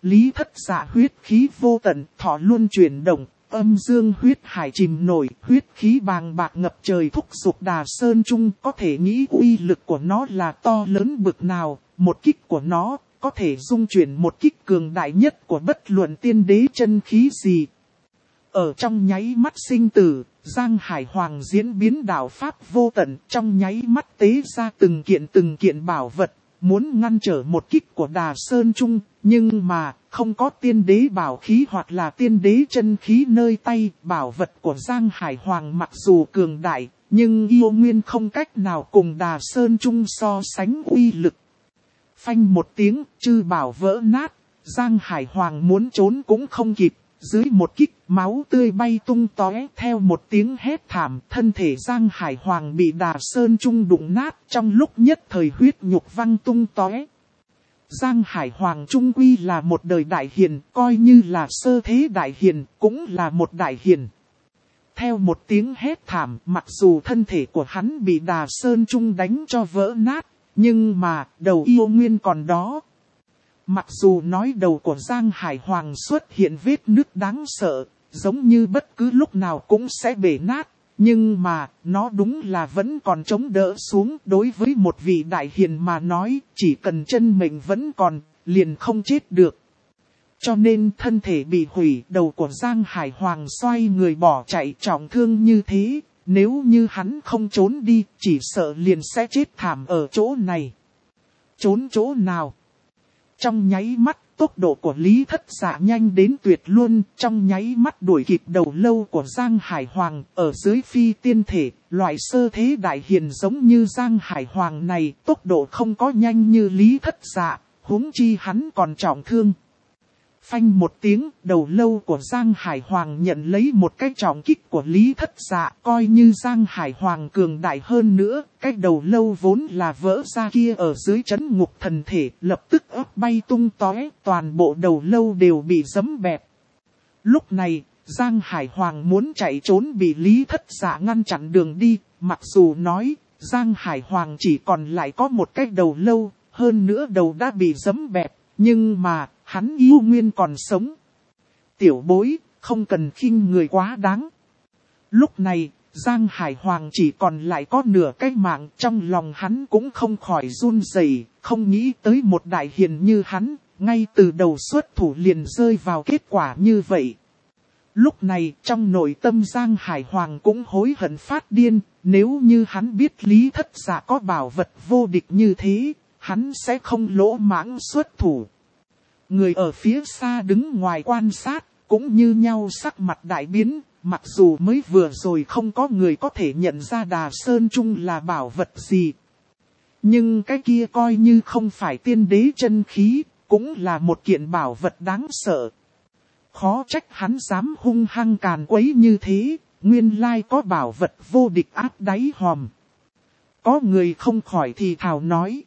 Lý Thất Dạ huyết khí vô tận, thọ luôn chuyển động, âm dương huyết hải chìm nổi, huyết khí bàng bạc ngập trời thúc giục Đà Sơn Trung, có thể nghĩ uy lực của nó là to lớn bực nào, một kích của nó có thể dung chuyển một kích cường đại nhất của bất luận tiên đế chân khí gì. Ở trong nháy mắt sinh tử, Giang Hải Hoàng diễn biến đạo pháp vô tận, trong nháy mắt tế ra từng kiện bảo vật, muốn ngăn trở một kích của Đà Sơn Trung, nhưng mà không có tiên đế bảo khí hoặc là tiên đế chân khí nơi tay. Bảo vật của Giang Hải Hoàng mặc dù cường đại, nhưng yêu nguyên không cách nào cùng Đà Sơn Trung so sánh uy lực. Phanh một tiếng, chư bảo vỡ nát, Giang Hải Hoàng muốn trốn cũng không kịp. Dưới một kích, máu tươi bay tung tóe, theo một tiếng hét thảm, thân thể Giang Hải Hoàng bị Đà Sơn Trung đụng nát, trong lúc nhất thời huyết nhục văng tung tóe. Giang Hải Hoàng trung quy là một đời đại hiền, coi như là sơ thế đại hiền, cũng là một đại hiền. Theo một tiếng hét thảm, mặc dù thân thể của hắn bị Đà Sơn Trung đánh cho vỡ nát, nhưng mà đầu yêu nguyên còn đó. Mặc dù nói đầu của Giang Hải Hoàng xuất hiện vết nứt đáng sợ, giống như bất cứ lúc nào cũng sẽ bể nát, nhưng mà nó đúng là vẫn còn chống đỡ xuống. Đối với một vị đại hiền mà nói, chỉ cần chân mình vẫn còn, liền không chết được. Cho nên thân thể bị hủy, đầu của Giang Hải Hoàng xoay người bỏ chạy, trọng thương như thế, nếu như hắn không trốn đi, chỉ sợ liền sẽ chết thảm ở chỗ này. Trốn chỗ nào? Trong nháy mắt, tốc độ của Lý Thất Dạ nhanh đến tuyệt luôn, trong nháy mắt đuổi kịp đầu lâu của Giang Hải Hoàng. Ở dưới phi tiên thể, loại sơ thế đại hiền giống như Giang Hải Hoàng này, tốc độ không có nhanh như Lý Thất Dạ, huống chi hắn còn trọng thương. Phanh một tiếng, đầu lâu của Giang Hải Hoàng nhận lấy một cái trọng kích của Lý Thất Dạ, coi như Giang Hải Hoàng cường đại hơn nữa, cái đầu lâu vốn là vỡ ra kia ở dưới trấn ngục thần thể, lập tức ấp bay tung tóe, toàn bộ đầu lâu đều bị giẫm bẹp. Lúc này, Giang Hải Hoàng muốn chạy trốn bị Lý Thất Dạ ngăn chặn đường đi, mặc dù nói, Giang Hải Hoàng chỉ còn lại có một cái đầu lâu, hơn nữa đầu đã bị giẫm bẹp, nhưng mà hắn yêu nguyên còn sống. Tiểu bối, không cần khinh người quá đáng. Lúc này, Giang Hải Hoàng chỉ còn lại có nửa cái mạng, trong lòng hắn cũng không khỏi run rẩy, không nghĩ tới một đại hiền như hắn, ngay từ đầu xuất thủ liền rơi vào kết quả như vậy. Lúc này, trong nội tâm Giang Hải Hoàng cũng hối hận phát điên, nếu như hắn biết Lý Thất Dạ có bảo vật vô địch như thế, hắn sẽ không lỗ mãng xuất thủ. Người ở phía xa đứng ngoài quan sát, cũng như nhau sắc mặt đại biến, mặc dù mới vừa rồi không có người có thể nhận ra Đà Sơn Trung là bảo vật gì. Nhưng cái kia coi như không phải tiên đế chân khí, cũng là một kiện bảo vật đáng sợ. Khó trách hắn dám hung hăng càn quấy như thế, nguyên lai có bảo vật vô địch áp đáy hòm. Có người không khỏi thì thào nói.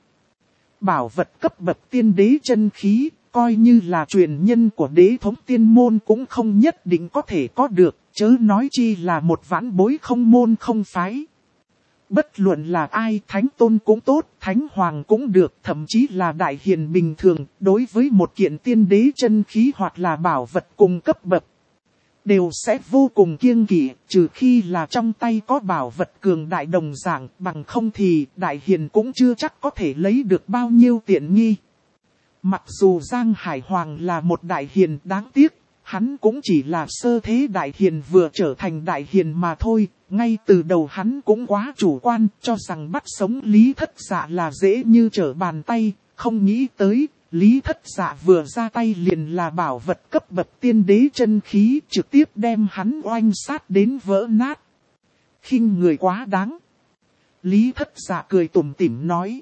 Bảo vật cấp bậc tiên đế chân khí, coi như là truyền nhân của đế thống tiên môn cũng không nhất định có thể có được, chớ nói chi là một vãn bối không môn không phái. Bất luận là ai, thánh tôn cũng tốt, thánh hoàng cũng được, thậm chí là đại hiền bình thường, đối với một kiện tiên đế chân khí hoặc là bảo vật cùng cấp bậc, đều sẽ vô cùng kiêng kỵ, trừ khi là trong tay có bảo vật cường đại đồng dạng, bằng không thì đại hiền cũng chưa chắc có thể lấy được bao nhiêu tiện nghi. Mặc dù Giang Hải Hoàng là một đại hiền, đáng tiếc, hắn cũng chỉ là sơ thế đại hiền vừa trở thành đại hiền mà thôi. Ngay từ đầu hắn cũng quá chủ quan, cho rằng bắt sống Lý Thất Dạ là dễ như trở bàn tay, không nghĩ tới, Lý Thất Dạ vừa ra tay liền là bảo vật cấp bậc tiên đế chân khí, trực tiếp đem hắn oanh sát đến vỡ nát. Khinh người quá đáng. Lý Thất Dạ cười tủm tỉm nói.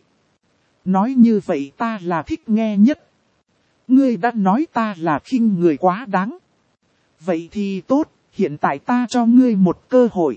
Nói như vậy ta là thích nghe nhất. Ngươi đã nói ta là khinh người quá đáng. Vậy thì tốt, hiện tại ta cho ngươi một cơ hội.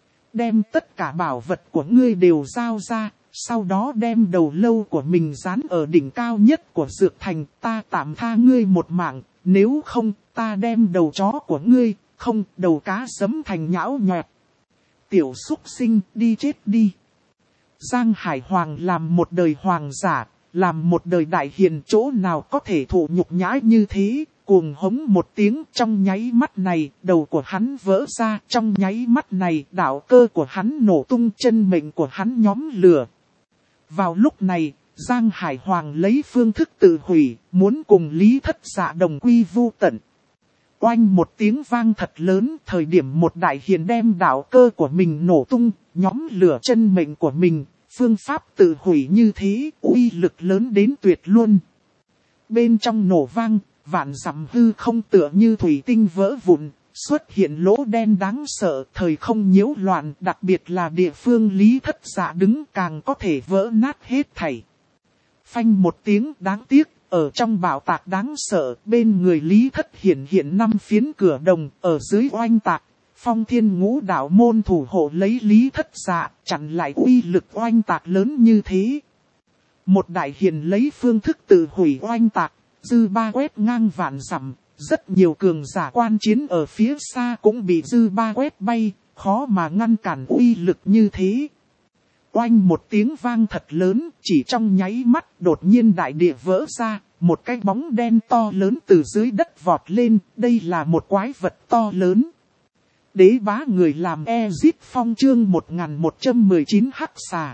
Đem tất cả bảo vật của ngươi đều giao ra, sau đó đem đầu lâu của mình dán ở đỉnh cao nhất của dược thành, ta tạm tha ngươi một mạng, nếu không ta đem đầu chó của ngươi, không, đầu cá sấm thành nhão nhọt. Tiểu súc sinh, đi chết đi. Giang Hải Hoàng làm một đời hoàng giả, làm một đời đại hiền chỗ nào có thể thụ nhục nhã như thế, cuồng hống một tiếng, trong nháy mắt này, đầu của hắn vỡ ra, trong nháy mắt này, đạo cơ của hắn nổ tung, chân mệnh của hắn nhóm lửa. Vào lúc này, Giang Hải Hoàng lấy phương thức tự hủy, muốn cùng Lý Thất Dạ đồng quy vu tận. Oanh một tiếng vang thật lớn, thời điểm một đại hiền đem đạo cơ của mình nổ tung, nhóm lửa chân mệnh của mình, phương pháp tự hủy như thế, uy lực lớn đến tuyệt luôn. Bên trong nổ vang, vạn dặm hư không tựa như thủy tinh vỡ vụn, xuất hiện lỗ đen đáng sợ, thời không nhiễu loạn, đặc biệt là địa phương Lý Thất Dạ đứng càng có thể vỡ nát hết thảy. Phanh một tiếng đáng tiếc, ở trong bảo tạc đáng sợ, bên người Lý Thất hiện 5 phiến cửa đồng, ở dưới oanh tạc, Phong Thiên Ngũ Đạo môn thủ hộ lấy Lý Thất Dạ, chặn lại uy lực oanh tạc lớn như thế. Một đại hiền lấy phương thức tự hủy oanh tạc, dư ba quét ngang vạn dặm, rất nhiều cường giả quan chiến ở phía xa cũng bị dư ba quét bay, khó mà ngăn cản uy lực như thế. Oanh một tiếng vang thật lớn, chỉ trong nháy mắt đột nhiên đại địa vỡ ra, một cái bóng đen to lớn từ dưới đất vọt lên, đây là một quái vật to lớn. Đế bá người làm Ezit Phong chương 1119 hắc xà.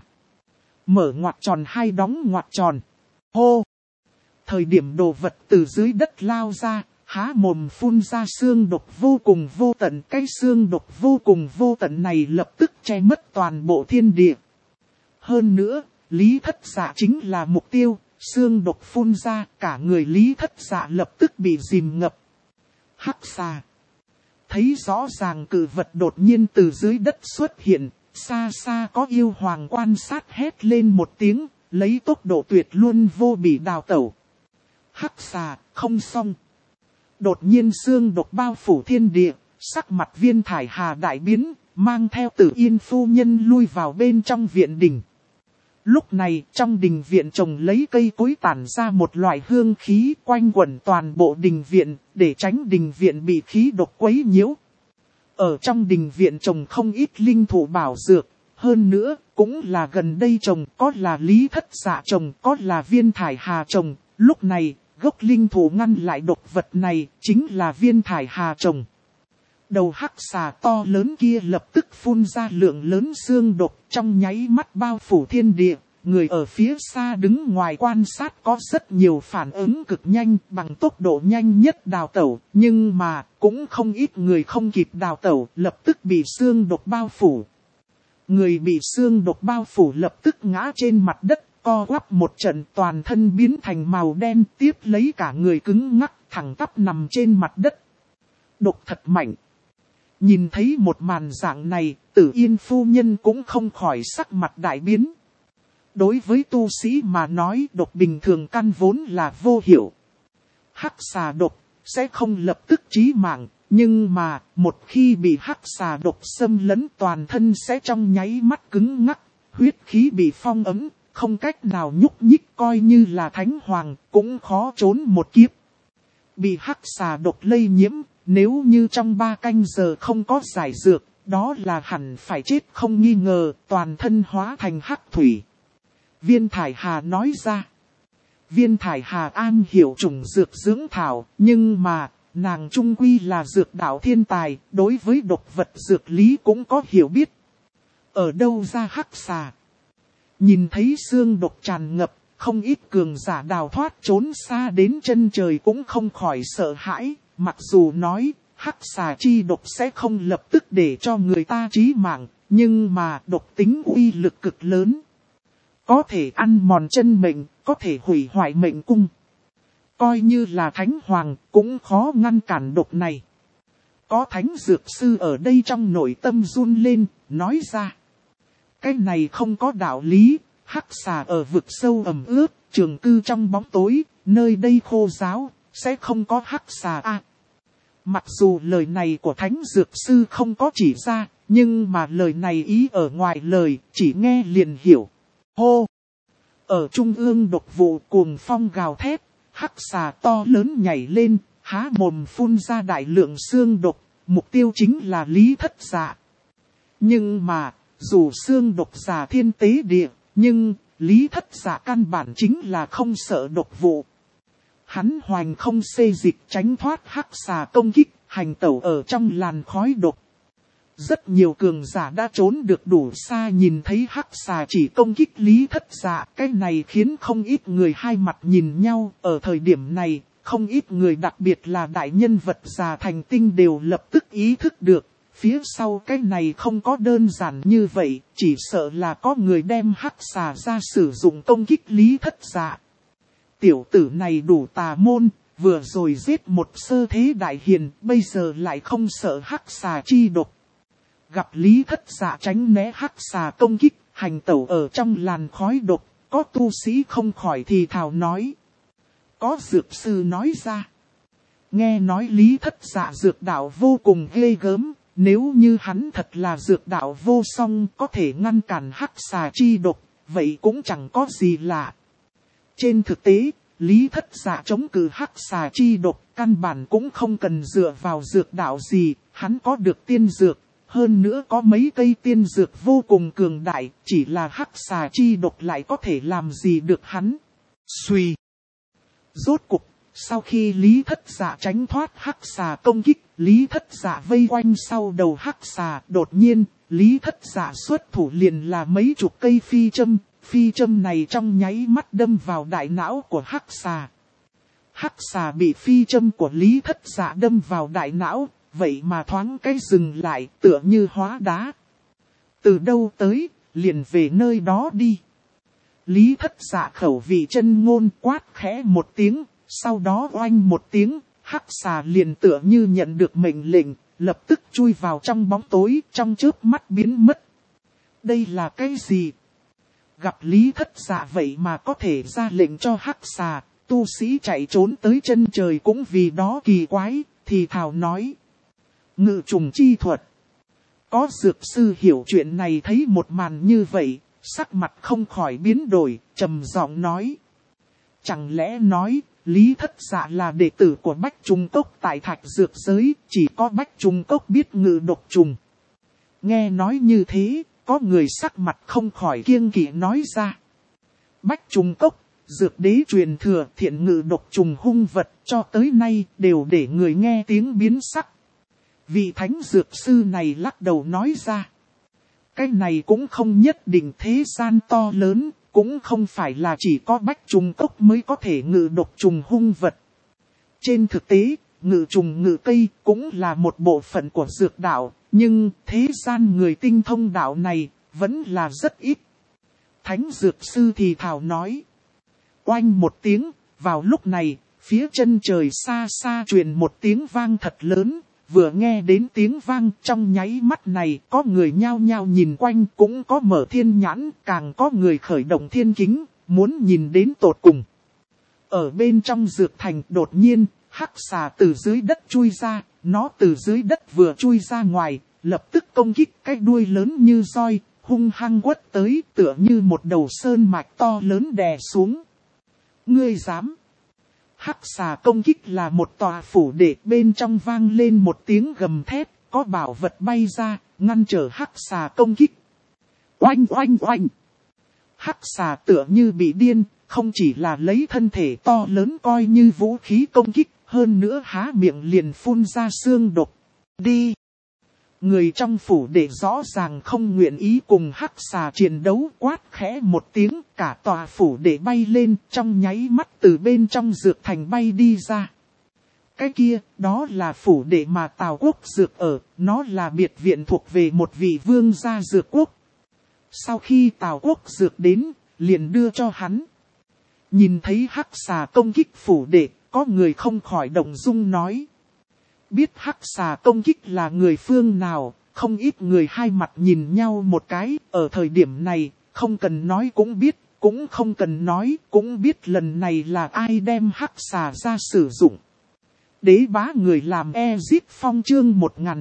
Mở ngoặc tròn hai đóng ngoặc tròn. Hô! Thời điểm đồ vật từ dưới đất lao ra, há mồm phun ra xương độc vô cùng vô tận. Cái xương độc vô cùng vô tận này lập tức che mất toàn bộ thiên địa. Hơn nữa, Lý Thất Dạ chính là mục tiêu, xương độc phun ra, cả người Lý Thất Dạ lập tức bị dìm ngập. Hắc xà. Thấy rõ ràng cự vật đột nhiên từ dưới đất xuất hiện, xa xa có yêu hoàng quan sát hét lên một tiếng, lấy tốc độ tuyệt luôn vô bỉ đào tẩu. Hắc xà, không xong. Đột nhiên xương độc bao phủ thiên địa, sắc mặt Viên Thải Hà đại biến, mang theo Tử Yên phu nhân lui vào bên trong viện đình. Lúc này trong đình viện trồng lấy cây cối tản ra một loại hương khí quanh quẩn toàn bộ đình viện, để tránh đình viện bị khí độc quấy nhiễu. Ở trong đình viện trồng không ít linh thụ bảo dược, hơn nữa cũng là gần đây trồng, có là Lý Thất Dạ trồng, có là Viên Thải Hà trồng. Lúc này gốc linh thụ ngăn lại độc vật này chính là Viên Thải Hà trồng. Đầu hắc xà to lớn kia lập tức phun ra lượng lớn xương độc trong nháy mắt bao phủ thiên địa. Người ở phía xa đứng ngoài quan sát có rất nhiều phản ứng cực nhanh bằng tốc độ nhanh nhất đào tẩu. Nhưng mà cũng không ít người không kịp đào tẩu lập tức bị xương độc bao phủ. Người bị xương độc bao phủ lập tức ngã trên mặt đất, co quắp một trận toàn thân biến thành màu đen tiếp lấy cả người cứng ngắc thẳng tắp nằm trên mặt đất. Độc thật mạnh. Nhìn thấy một màn dạng này, Tử Yên phu nhân cũng không khỏi sắc mặt đại biến. Đối với tu sĩ mà nói độc bình thường căn vốn là vô hiệu. Hắc xà độc sẽ không lập tức chí mạng, nhưng mà một khi bị hắc xà độc xâm lấn toàn thân sẽ trong nháy mắt cứng ngắc, huyết khí bị phong ấn, không cách nào nhúc nhích coi như là thánh hoàng cũng khó trốn một kiếp. Bị hắc xà độc lây nhiễm, nếu như trong 3 canh giờ không có giải dược, đó là hẳn phải chết không nghi ngờ, toàn thân hóa thành hắc thủy. Viên Thải Hà nói ra. Viên Thải Hà an hiểu chủng dược dưỡng thảo, nhưng mà, nàng trung quy là dược đạo thiên tài, đối với độc vật dược lý cũng có hiểu biết. Ở đâu ra hắc xà? Nhìn thấy xương độc tràn ngập, không ít cường giả đào thoát trốn xa đến chân trời cũng không khỏi sợ hãi. Mặc dù nói, hắc xà chi độc sẽ không lập tức để cho người ta chí mạng, nhưng mà độc tính uy lực cực lớn. Có thể ăn mòn chân mệnh, có thể hủy hoại mệnh cung. Coi như là thánh hoàng, cũng khó ngăn cản độc này. Có thánh dược sư ở đây trong nội tâm run lên, nói ra. Cái này không có đạo lý, hắc xà ở vực sâu ẩm ướt, trường cư trong bóng tối, nơi đây khô ráo, sẽ không có hắc xà a. Mặc dù lời này của thánh dược sư không có chỉ ra, nhưng mà lời này ý ở ngoài lời, chỉ nghe liền hiểu. Hô! Ở trung ương độc vụ cuồng phong gào thét, hắc xà to lớn nhảy lên, há mồm phun ra đại lượng xương độc, mục tiêu chính là Lý Thất Dạ. Nhưng mà, dù xương độc giả thiên tế địa, nhưng Lý Thất Dạ căn bản chính là không sợ độc vụ. Hắn hoành không xê dịch tránh thoát hắc xà công kích, hành tẩu ở trong làn khói độc. Rất nhiều cường giả đã trốn được đủ xa, nhìn thấy hắc xà chỉ công kích Lý Thất Dạ. Cái này khiến không ít người hai mặt nhìn nhau. Ở thời điểm này, không ít người đặc biệt là đại nhân vật già thành tinh đều lập tức ý thức được. Phía sau cái này không có đơn giản như vậy, chỉ sợ là có người đem hắc xà ra sử dụng công kích Lý Thất Dạ. Tiểu tử này đủ tà môn, vừa rồi giết một sơ thế đại hiền, bây giờ lại không sợ hắc xà chi độc. Gặp Lý Thất Dạ tránh né hắc xà công kích, hành tẩu ở trong làn khói độc, có tu sĩ không khỏi thì thào nói. Có dược sư nói ra. Nghe nói Lý Thất Dạ dược đạo vô cùng ghê gớm, nếu như hắn thật là dược đạo vô song có thể ngăn cản hắc xà chi độc, vậy cũng chẳng có gì lạ. Trên thực tế, Lý Thất Dạ chống cự hắc xà chi độc, căn bản cũng không cần dựa vào dược đạo gì, hắn có được tiên dược, hơn nữa có mấy cây tiên dược vô cùng cường đại, chỉ là hắc xà chi độc lại có thể làm gì được hắn. Suy. Rốt cục, sau khi Lý Thất Dạ tránh thoát hắc xà công kích, Lý Thất Dạ vây quanh sau đầu hắc xà, đột nhiên, Lý Thất Dạ xuất thủ liền là mấy chục cây phi châm này trong nháy mắt đâm vào đại não của hắc xà. Hắc xà bị phi châm của Lý Thất Dạ đâm vào đại não, vậy mà thoáng cái dừng lại, tựa như hóa đá. Từ đâu tới, liền về nơi đó đi. Lý Thất Dạ khẩu vị chân ngôn quát khẽ một tiếng, sau đó oanh một tiếng, hắc xà liền tựa như nhận được mệnh lệnh, lập tức chui vào trong bóng tối, trong chớp mắt biến mất. Đây là cái gì? Gặp Lý Thất Dạ vậy mà có thể ra lệnh cho hắc xà, tu sĩ chạy trốn tới chân trời cũng vì đó kỳ quái, thì thào nói. Ngự trùng chi thuật. Có dược sư hiểu chuyện này thấy một màn như vậy, sắc mặt không khỏi biến đổi, trầm giọng nói. Chẳng lẽ nói, Lý Thất Dạ là đệ tử của Bách Trùng Cốc tại Thạch Dược Giới, chỉ có Bách Trùng Cốc biết ngự độc trùng. Nghe nói như thế, có người sắc mặt không khỏi kiêng kỵ nói ra. Bách Trùng Cốc, dược đế truyền thừa thiện ngự độc trùng hung vật cho tới nay đều để người nghe tiếng biến sắc. Vị thánh dược sư này lắc đầu nói ra. Cái này cũng không nhất định, thế gian to lớn, cũng không phải là chỉ có Bách Trùng Cốc mới có thể ngự độc trùng hung vật. Trên thực tế, ngự trùng ngự cây cũng là một bộ phận của dược đạo, nhưng thế gian người tinh thông đạo này vẫn là rất ít. Thánh dược sư thì thào nói. Oanh một tiếng, vào lúc này, phía chân trời xa xa truyền một tiếng vang thật lớn. Vừa nghe đến tiếng vang trong nháy mắt này, có người nhao nhao nhìn quanh, cũng có mở thiên nhãn, càng có người khởi động thiên kính, muốn nhìn đến tột cùng. Ở bên trong dược thành đột nhiên, hắc xà từ dưới đất chui ra, nó từ dưới đất vừa chui ra ngoài, lập tức công kích cái đuôi lớn như roi, hung hăng quất tới tựa như một đầu sơn mạch to lớn đè xuống. Ngươi dám! Hắc xà công kích là một tòa phủ đệ, bên trong vang lên một tiếng gầm thét, có bảo vật bay ra, ngăn trở hắc xà công kích. Oanh oanh oanh! Hắc xà tựa như bị điên, không chỉ là lấy thân thể to lớn coi như vũ khí công kích, hơn nữa há miệng liền phun ra xương độc. Đi! Người trong phủ đệ rõ ràng không nguyện ý cùng hắc xà chiến đấu, quát khẽ một tiếng, cả tòa phủ đệ bay lên, trong nháy mắt từ bên trong dược thành bay đi ra. Cái kia, đó là phủ đệ mà Tào Quốc Dược ở, nó là biệt viện thuộc về một vị vương gia dược quốc. Sau khi Tào Quốc Dược đến, liền đưa cho hắn. Nhìn thấy hắc xà công kích phủ đệ, có người không khỏi động dung nói. Biết hắc xà công kích là người phương nào, không ít người hai mặt nhìn nhau một cái, ở thời điểm này, không cần nói cũng biết, cũng không cần nói, cũng biết lần này là ai đem hắc xà ra sử dụng. Đế bá người làm Ezip Phong chương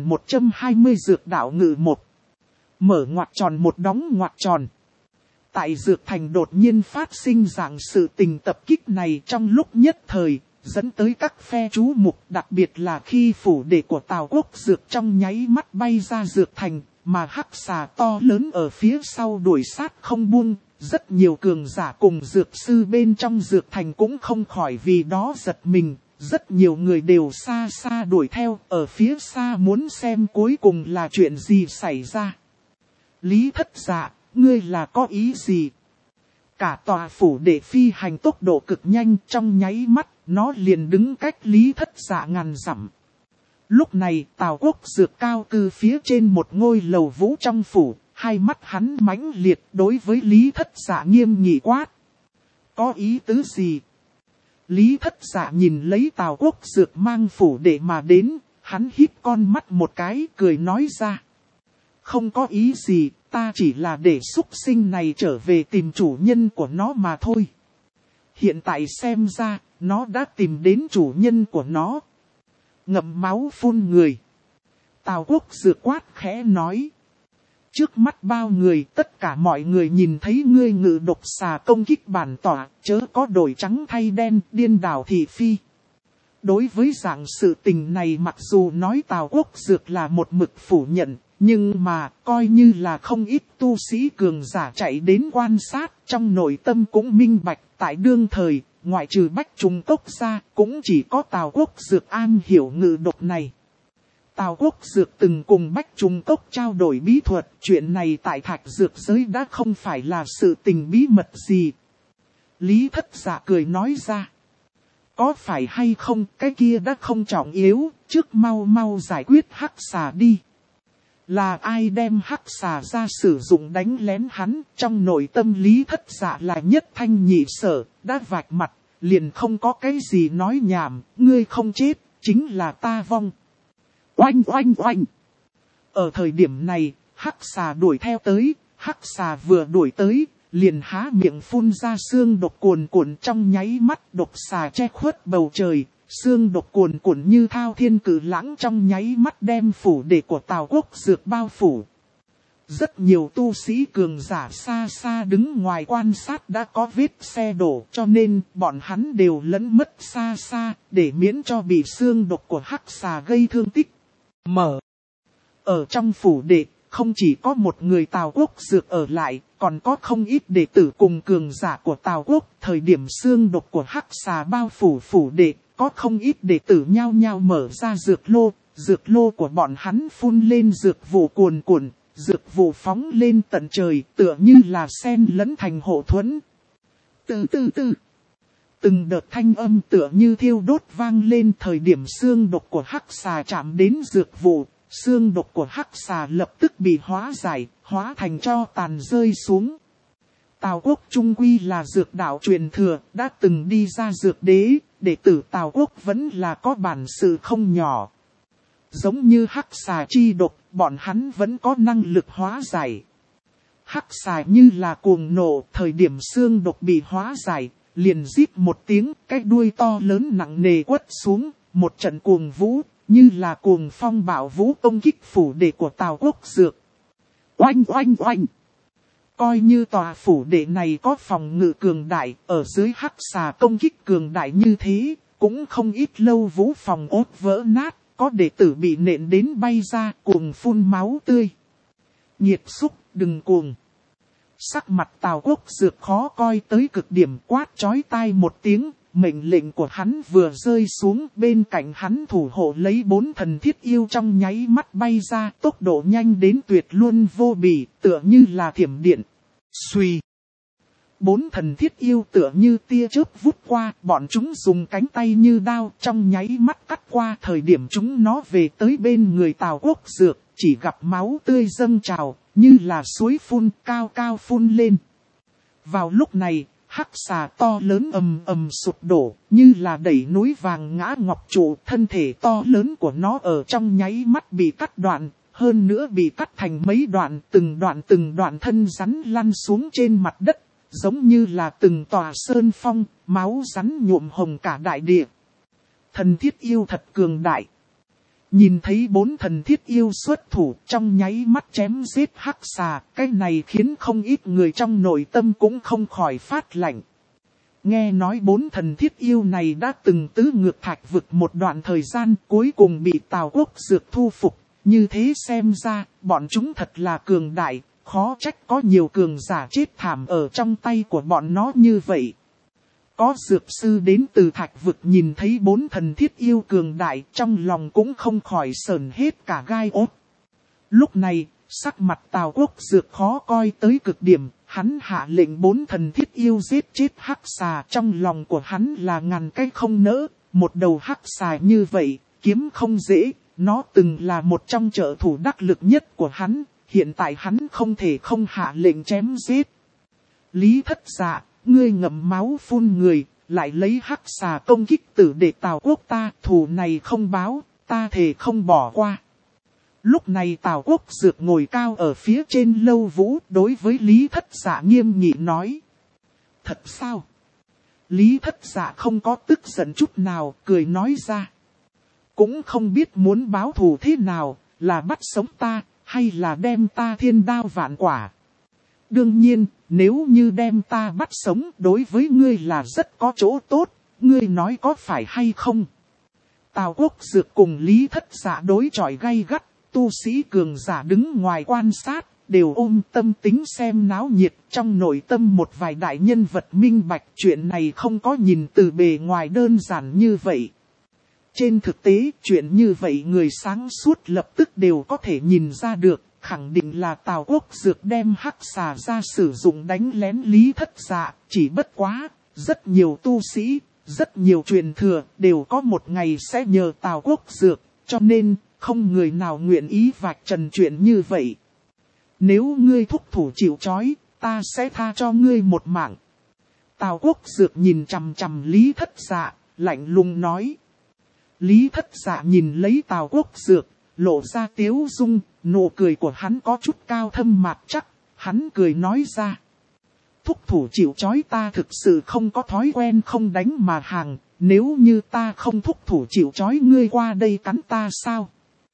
1120 dược đạo ngự 1. Mở ngoặc tròn một đóng ngoặc tròn. Tại dược thành đột nhiên phát sinh dạng sự tình tập kích này trong lúc nhất thời, dẫn tới các phe chú mục, đặc biệt là khi phủ đệ của Tào Quốc Dược trong nháy mắt bay ra dược thành, mà hắc xà to lớn ở phía sau đuổi sát không buông, Rất nhiều cường giả cùng dược sư bên trong dược thành cũng không khỏi vì đó giật mình. Rất nhiều người đều xa xa đuổi theo, ở phía xa muốn xem cuối cùng là chuyện gì xảy ra. Lý Thất Dạ, ngươi là có ý gì? Cả tòa phủ đệ phi hành tốc độ cực nhanh, trong nháy mắt, nó liền đứng cách Lý Thất Dạ ngàn dặm. Lúc này, Tào Quốc Dược cao cư phía trên một ngôi lầu vũ trong phủ, hai mắt hắn mãnh liệt đối với Lý Thất Dạ nghiêm nghị quát. Có ý tứ gì? Lý Thất Dạ nhìn lấy Tào Quốc Dược mang phủ đệ mà đến, hắn híp con mắt một cái cười nói ra. Không có ý gì, ta chỉ là để súc sinh này trở về tìm chủ nhân của nó mà thôi. Hiện tại xem ra, nó đã tìm đến chủ nhân của nó. Ngậm máu phun người. Tào Quốc Dược quát khẽ nói. Trước mắt bao người, tất cả mọi người nhìn thấy ngươi ngự độc xà công kích bản tỏa, chớ có đổi trắng thay đen, điên đảo thị phi. Đối với dạng sự tình này mặc dù nói Tào Quốc Dược là một mực phủ nhận, nhưng mà coi như là không ít tu sĩ cường giả chạy đến quan sát, trong nội tâm cũng minh bạch tại đương thời, ngoại trừ Bách Trùng Cốc ra, cũng chỉ có Tào Quốc Dược an hiểu ngự độc này. Tào Quốc Dược từng cùng Bách Trùng Cốc trao đổi bí thuật, chuyện này tại Thạch Dược giới đã không phải là sự tình bí mật gì. Lý Thất Dạ cười nói ra. Có phải hay không, cái kia đã không trọng yếu, trước mau mau giải quyết hắc xà đi. Là ai đem hắc xà ra sử dụng đánh lén hắn, trong nội tâm Lý Thất Dạ là nhất thanh nhị sở, đã vạch mặt, liền không có cái gì nói nhảm, ngươi không chết, chính là ta vong. Oanh oanh oanh. Ở thời điểm này, hắc xà đuổi theo tới, hắc xà vừa đuổi tới, liền há miệng phun ra xương độc cuồn cuộn trong nháy mắt, độc xà che khuất bầu trời, xương độc cuồn cuộn như thao thiên cử lãng trong nháy mắt đem phủ đệ của Tào Quốc Dược bao phủ. Rất nhiều tu sĩ cường giả xa xa đứng ngoài quan sát đã có vết xe đổ, cho nên bọn hắn đều lẫn mất xa xa để miễn cho bị xương độc của hắc xà gây thương tích. Ở trong phủ đệ, không chỉ có một người Tào Quốc Dược ở lại, còn có không ít đệ tử cùng cường giả của Tào Quốc. Thời điểm xương độc của hắc xà bao phủ phủ đệ, có không ít đệ tử nhao nhao mở ra dược lô của bọn hắn phun lên dược vụ cuồn cuộn, dược vụ phóng lên tận trời, tựa như là sen lẫn thành hộ thuẫn. Từ. Từng đợt thanh âm tựa như thiêu đốt vang lên thời điểm xương độc của hắc xà chạm đến dược vụ. Xương độc của hắc xà lập tức bị hóa giải, hóa thành tro tàn rơi xuống. Tào Quốc trung quy là dược đạo truyền thừa, đã từng đi ra dược đế, đệ tử Tào Quốc vẫn là có bản sự không nhỏ. Giống như hắc xà chi độc, bọn hắn vẫn có năng lực hóa giải. Hắc xà như là cuồng nộ, thời điểm xương độc bị hóa giải, liền rít một tiếng, cái đuôi to lớn nặng nề quất xuống, một trận cuồng vũ. Như là cuồng phong bạo vũ công kích phủ đệ của Tào Quốc Dược. Oanh oanh oanh. Coi như tòa phủ đệ này có phòng ngự cường đại, ở dưới hắc xà công kích cường đại như thế, cũng không ít lâu vũ phòng ốt vỡ nát, có đệ tử bị nện đến bay ra cuồng phun máu tươi. Nhiệt xúc, đừng cuồng. Sắc mặt Tào Quốc Dược khó coi tới cực điểm, quát chói tai một tiếng. Mệnh lệnh của hắn vừa rơi xuống, bên cạnh hắn thủ hộ lấy 4 thần thiết yêu trong nháy mắt bay ra, tốc độ nhanh đến tuyệt luôn vô bì, tựa như là thiểm điện. Xuy. 4 thần thiết yêu tựa như tia chớp vút qua, bọn chúng dùng cánh tay như đao trong nháy mắt cắt qua. Thời điểm chúng nó về tới bên người Tào Quốc Dược, chỉ gặp máu tươi dâng trào, như là suối phun cao cao phun lên. Vào lúc này, hắc xà to lớn ầm ầm sụp đổ, như là đẩy núi vàng ngã ngọc trụ, thân thể to lớn của nó ở trong nháy mắt bị cắt đoạn, hơn nữa bị cắt thành mấy đoạn, từng đoạn thân rắn lăn xuống trên mặt đất, giống như là từng tòa sơn phong, máu rắn nhuộm hồng cả đại địa. Thần thiết yêu thật cường đại. Nhìn thấy 4 thần thiết yêu xuất thủ trong nháy mắt chém giết hắc xà, cái này khiến không ít người trong nội tâm cũng không khỏi phát lạnh. Nghe nói 4 thần thiết yêu này đã từng tứ ngược thạch vực một đoạn thời gian, cuối cùng bị Tào Quốc Dược thu phục, như thế xem ra, bọn chúng thật là cường đại, khó trách có nhiều cường giả chết thảm ở trong tay của bọn nó như vậy. Có dược sư đến từ thạch vực nhìn thấy 4 thần thiết yêu cường đại, trong lòng cũng không khỏi sờn hết cả gai ốt. Lúc này, sắc mặt Tào Quốc Dược khó coi tới cực điểm, hắn hạ lệnh 4 thần thiết yêu giết chết hắc xà, trong lòng của hắn là ngàn cái không nỡ, một đầu hắc xà như vậy, kiếm không dễ, nó từng là một trong trợ thủ đắc lực nhất của hắn, hiện tại hắn không thể không hạ lệnh chém giết. Lý Thất Dạ, ngươi ngậm máu phun người, lại lấy hắc xà công kích tử để Tào Quốc ta, thù này không báo, ta thề không bỏ qua. Lúc này Tào Quốc Dược ngồi cao ở phía trên lâu vũ, đối với Lý Thất Dạ nghiêm nghị nói. Thật sao? Lý Thất Dạ không có tức giận chút nào, cười nói ra. Cũng không biết muốn báo thù thế nào, là bắt sống ta, hay là đem ta thiên đao vạn quả. Đương nhiên, nếu như đem ta bắt sống đối với ngươi là rất có chỗ tốt, ngươi nói có phải hay không? Tào Quốc Dược cùng Lý Thất Dạ đối chọi gay gắt, tu sĩ cường giả đứng ngoài quan sát, đều ôm tâm tính xem náo nhiệt, trong nội tâm một vài đại nhân vật minh bạch chuyện này không có nhìn từ bề ngoài đơn giản như vậy. Trên thực tế, chuyện như vậy người sáng suốt lập tức đều có thể nhìn ra được, khẳng định là Tào Quốc Dược đem hắc xà ra sử dụng đánh lén Lý Thất Dạ, chỉ bất quá, rất nhiều tu sĩ, rất nhiều truyền thừa đều có một ngày sẽ nhờ Tào Quốc Dược, cho nên không người nào nguyện ý vạch trần chuyện như vậy. Nếu ngươi thúc thủ chịu trói, ta sẽ tha cho ngươi một mạng. Tào Quốc Dược nhìn chằm chằm Lý Thất Dạ, lạnh lùng nói. Lý Thất Dạ nhìn lấy Tào Quốc Dược, lộ ra tiếu dung, nụ cười của hắn có chút cao thâm mạc chắc, hắn cười nói ra. Thúc thủ chịu trói ta thực sự không có thói quen không đánh mà hàng, nếu như ta không thúc thủ chịu trói ngươi qua đây cắn ta sao?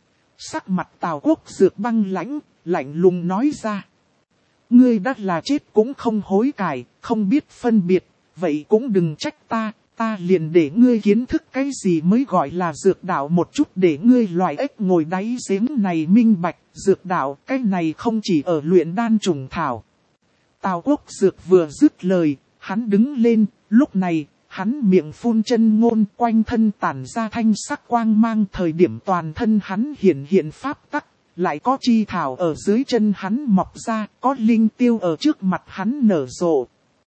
Sắc mặt Tào Quốc Dược băng lãnh, lạnh lùng nói ra. Ngươi đã là chết cũng không hối cải, không biết phân biệt, vậy cũng đừng trách ta. Ta liền để ngươi kiến thức cái gì mới gọi là dược đạo một chút để ngươi loại ếch ngồi đáy giếng này minh bạch. Dược đạo cái này không chỉ ở luyện đan trùng thảo. Tào Quốc Dược vừa dứt lời, hắn đứng lên, lúc này, hắn miệng phun chân ngôn quanh thân tản ra thanh sắc quang mang thời điểm toàn thân hắn hiện pháp tắc. Lại có chi thảo ở dưới chân hắn mọc ra, có linh tiêu ở trước mặt hắn nở rộ.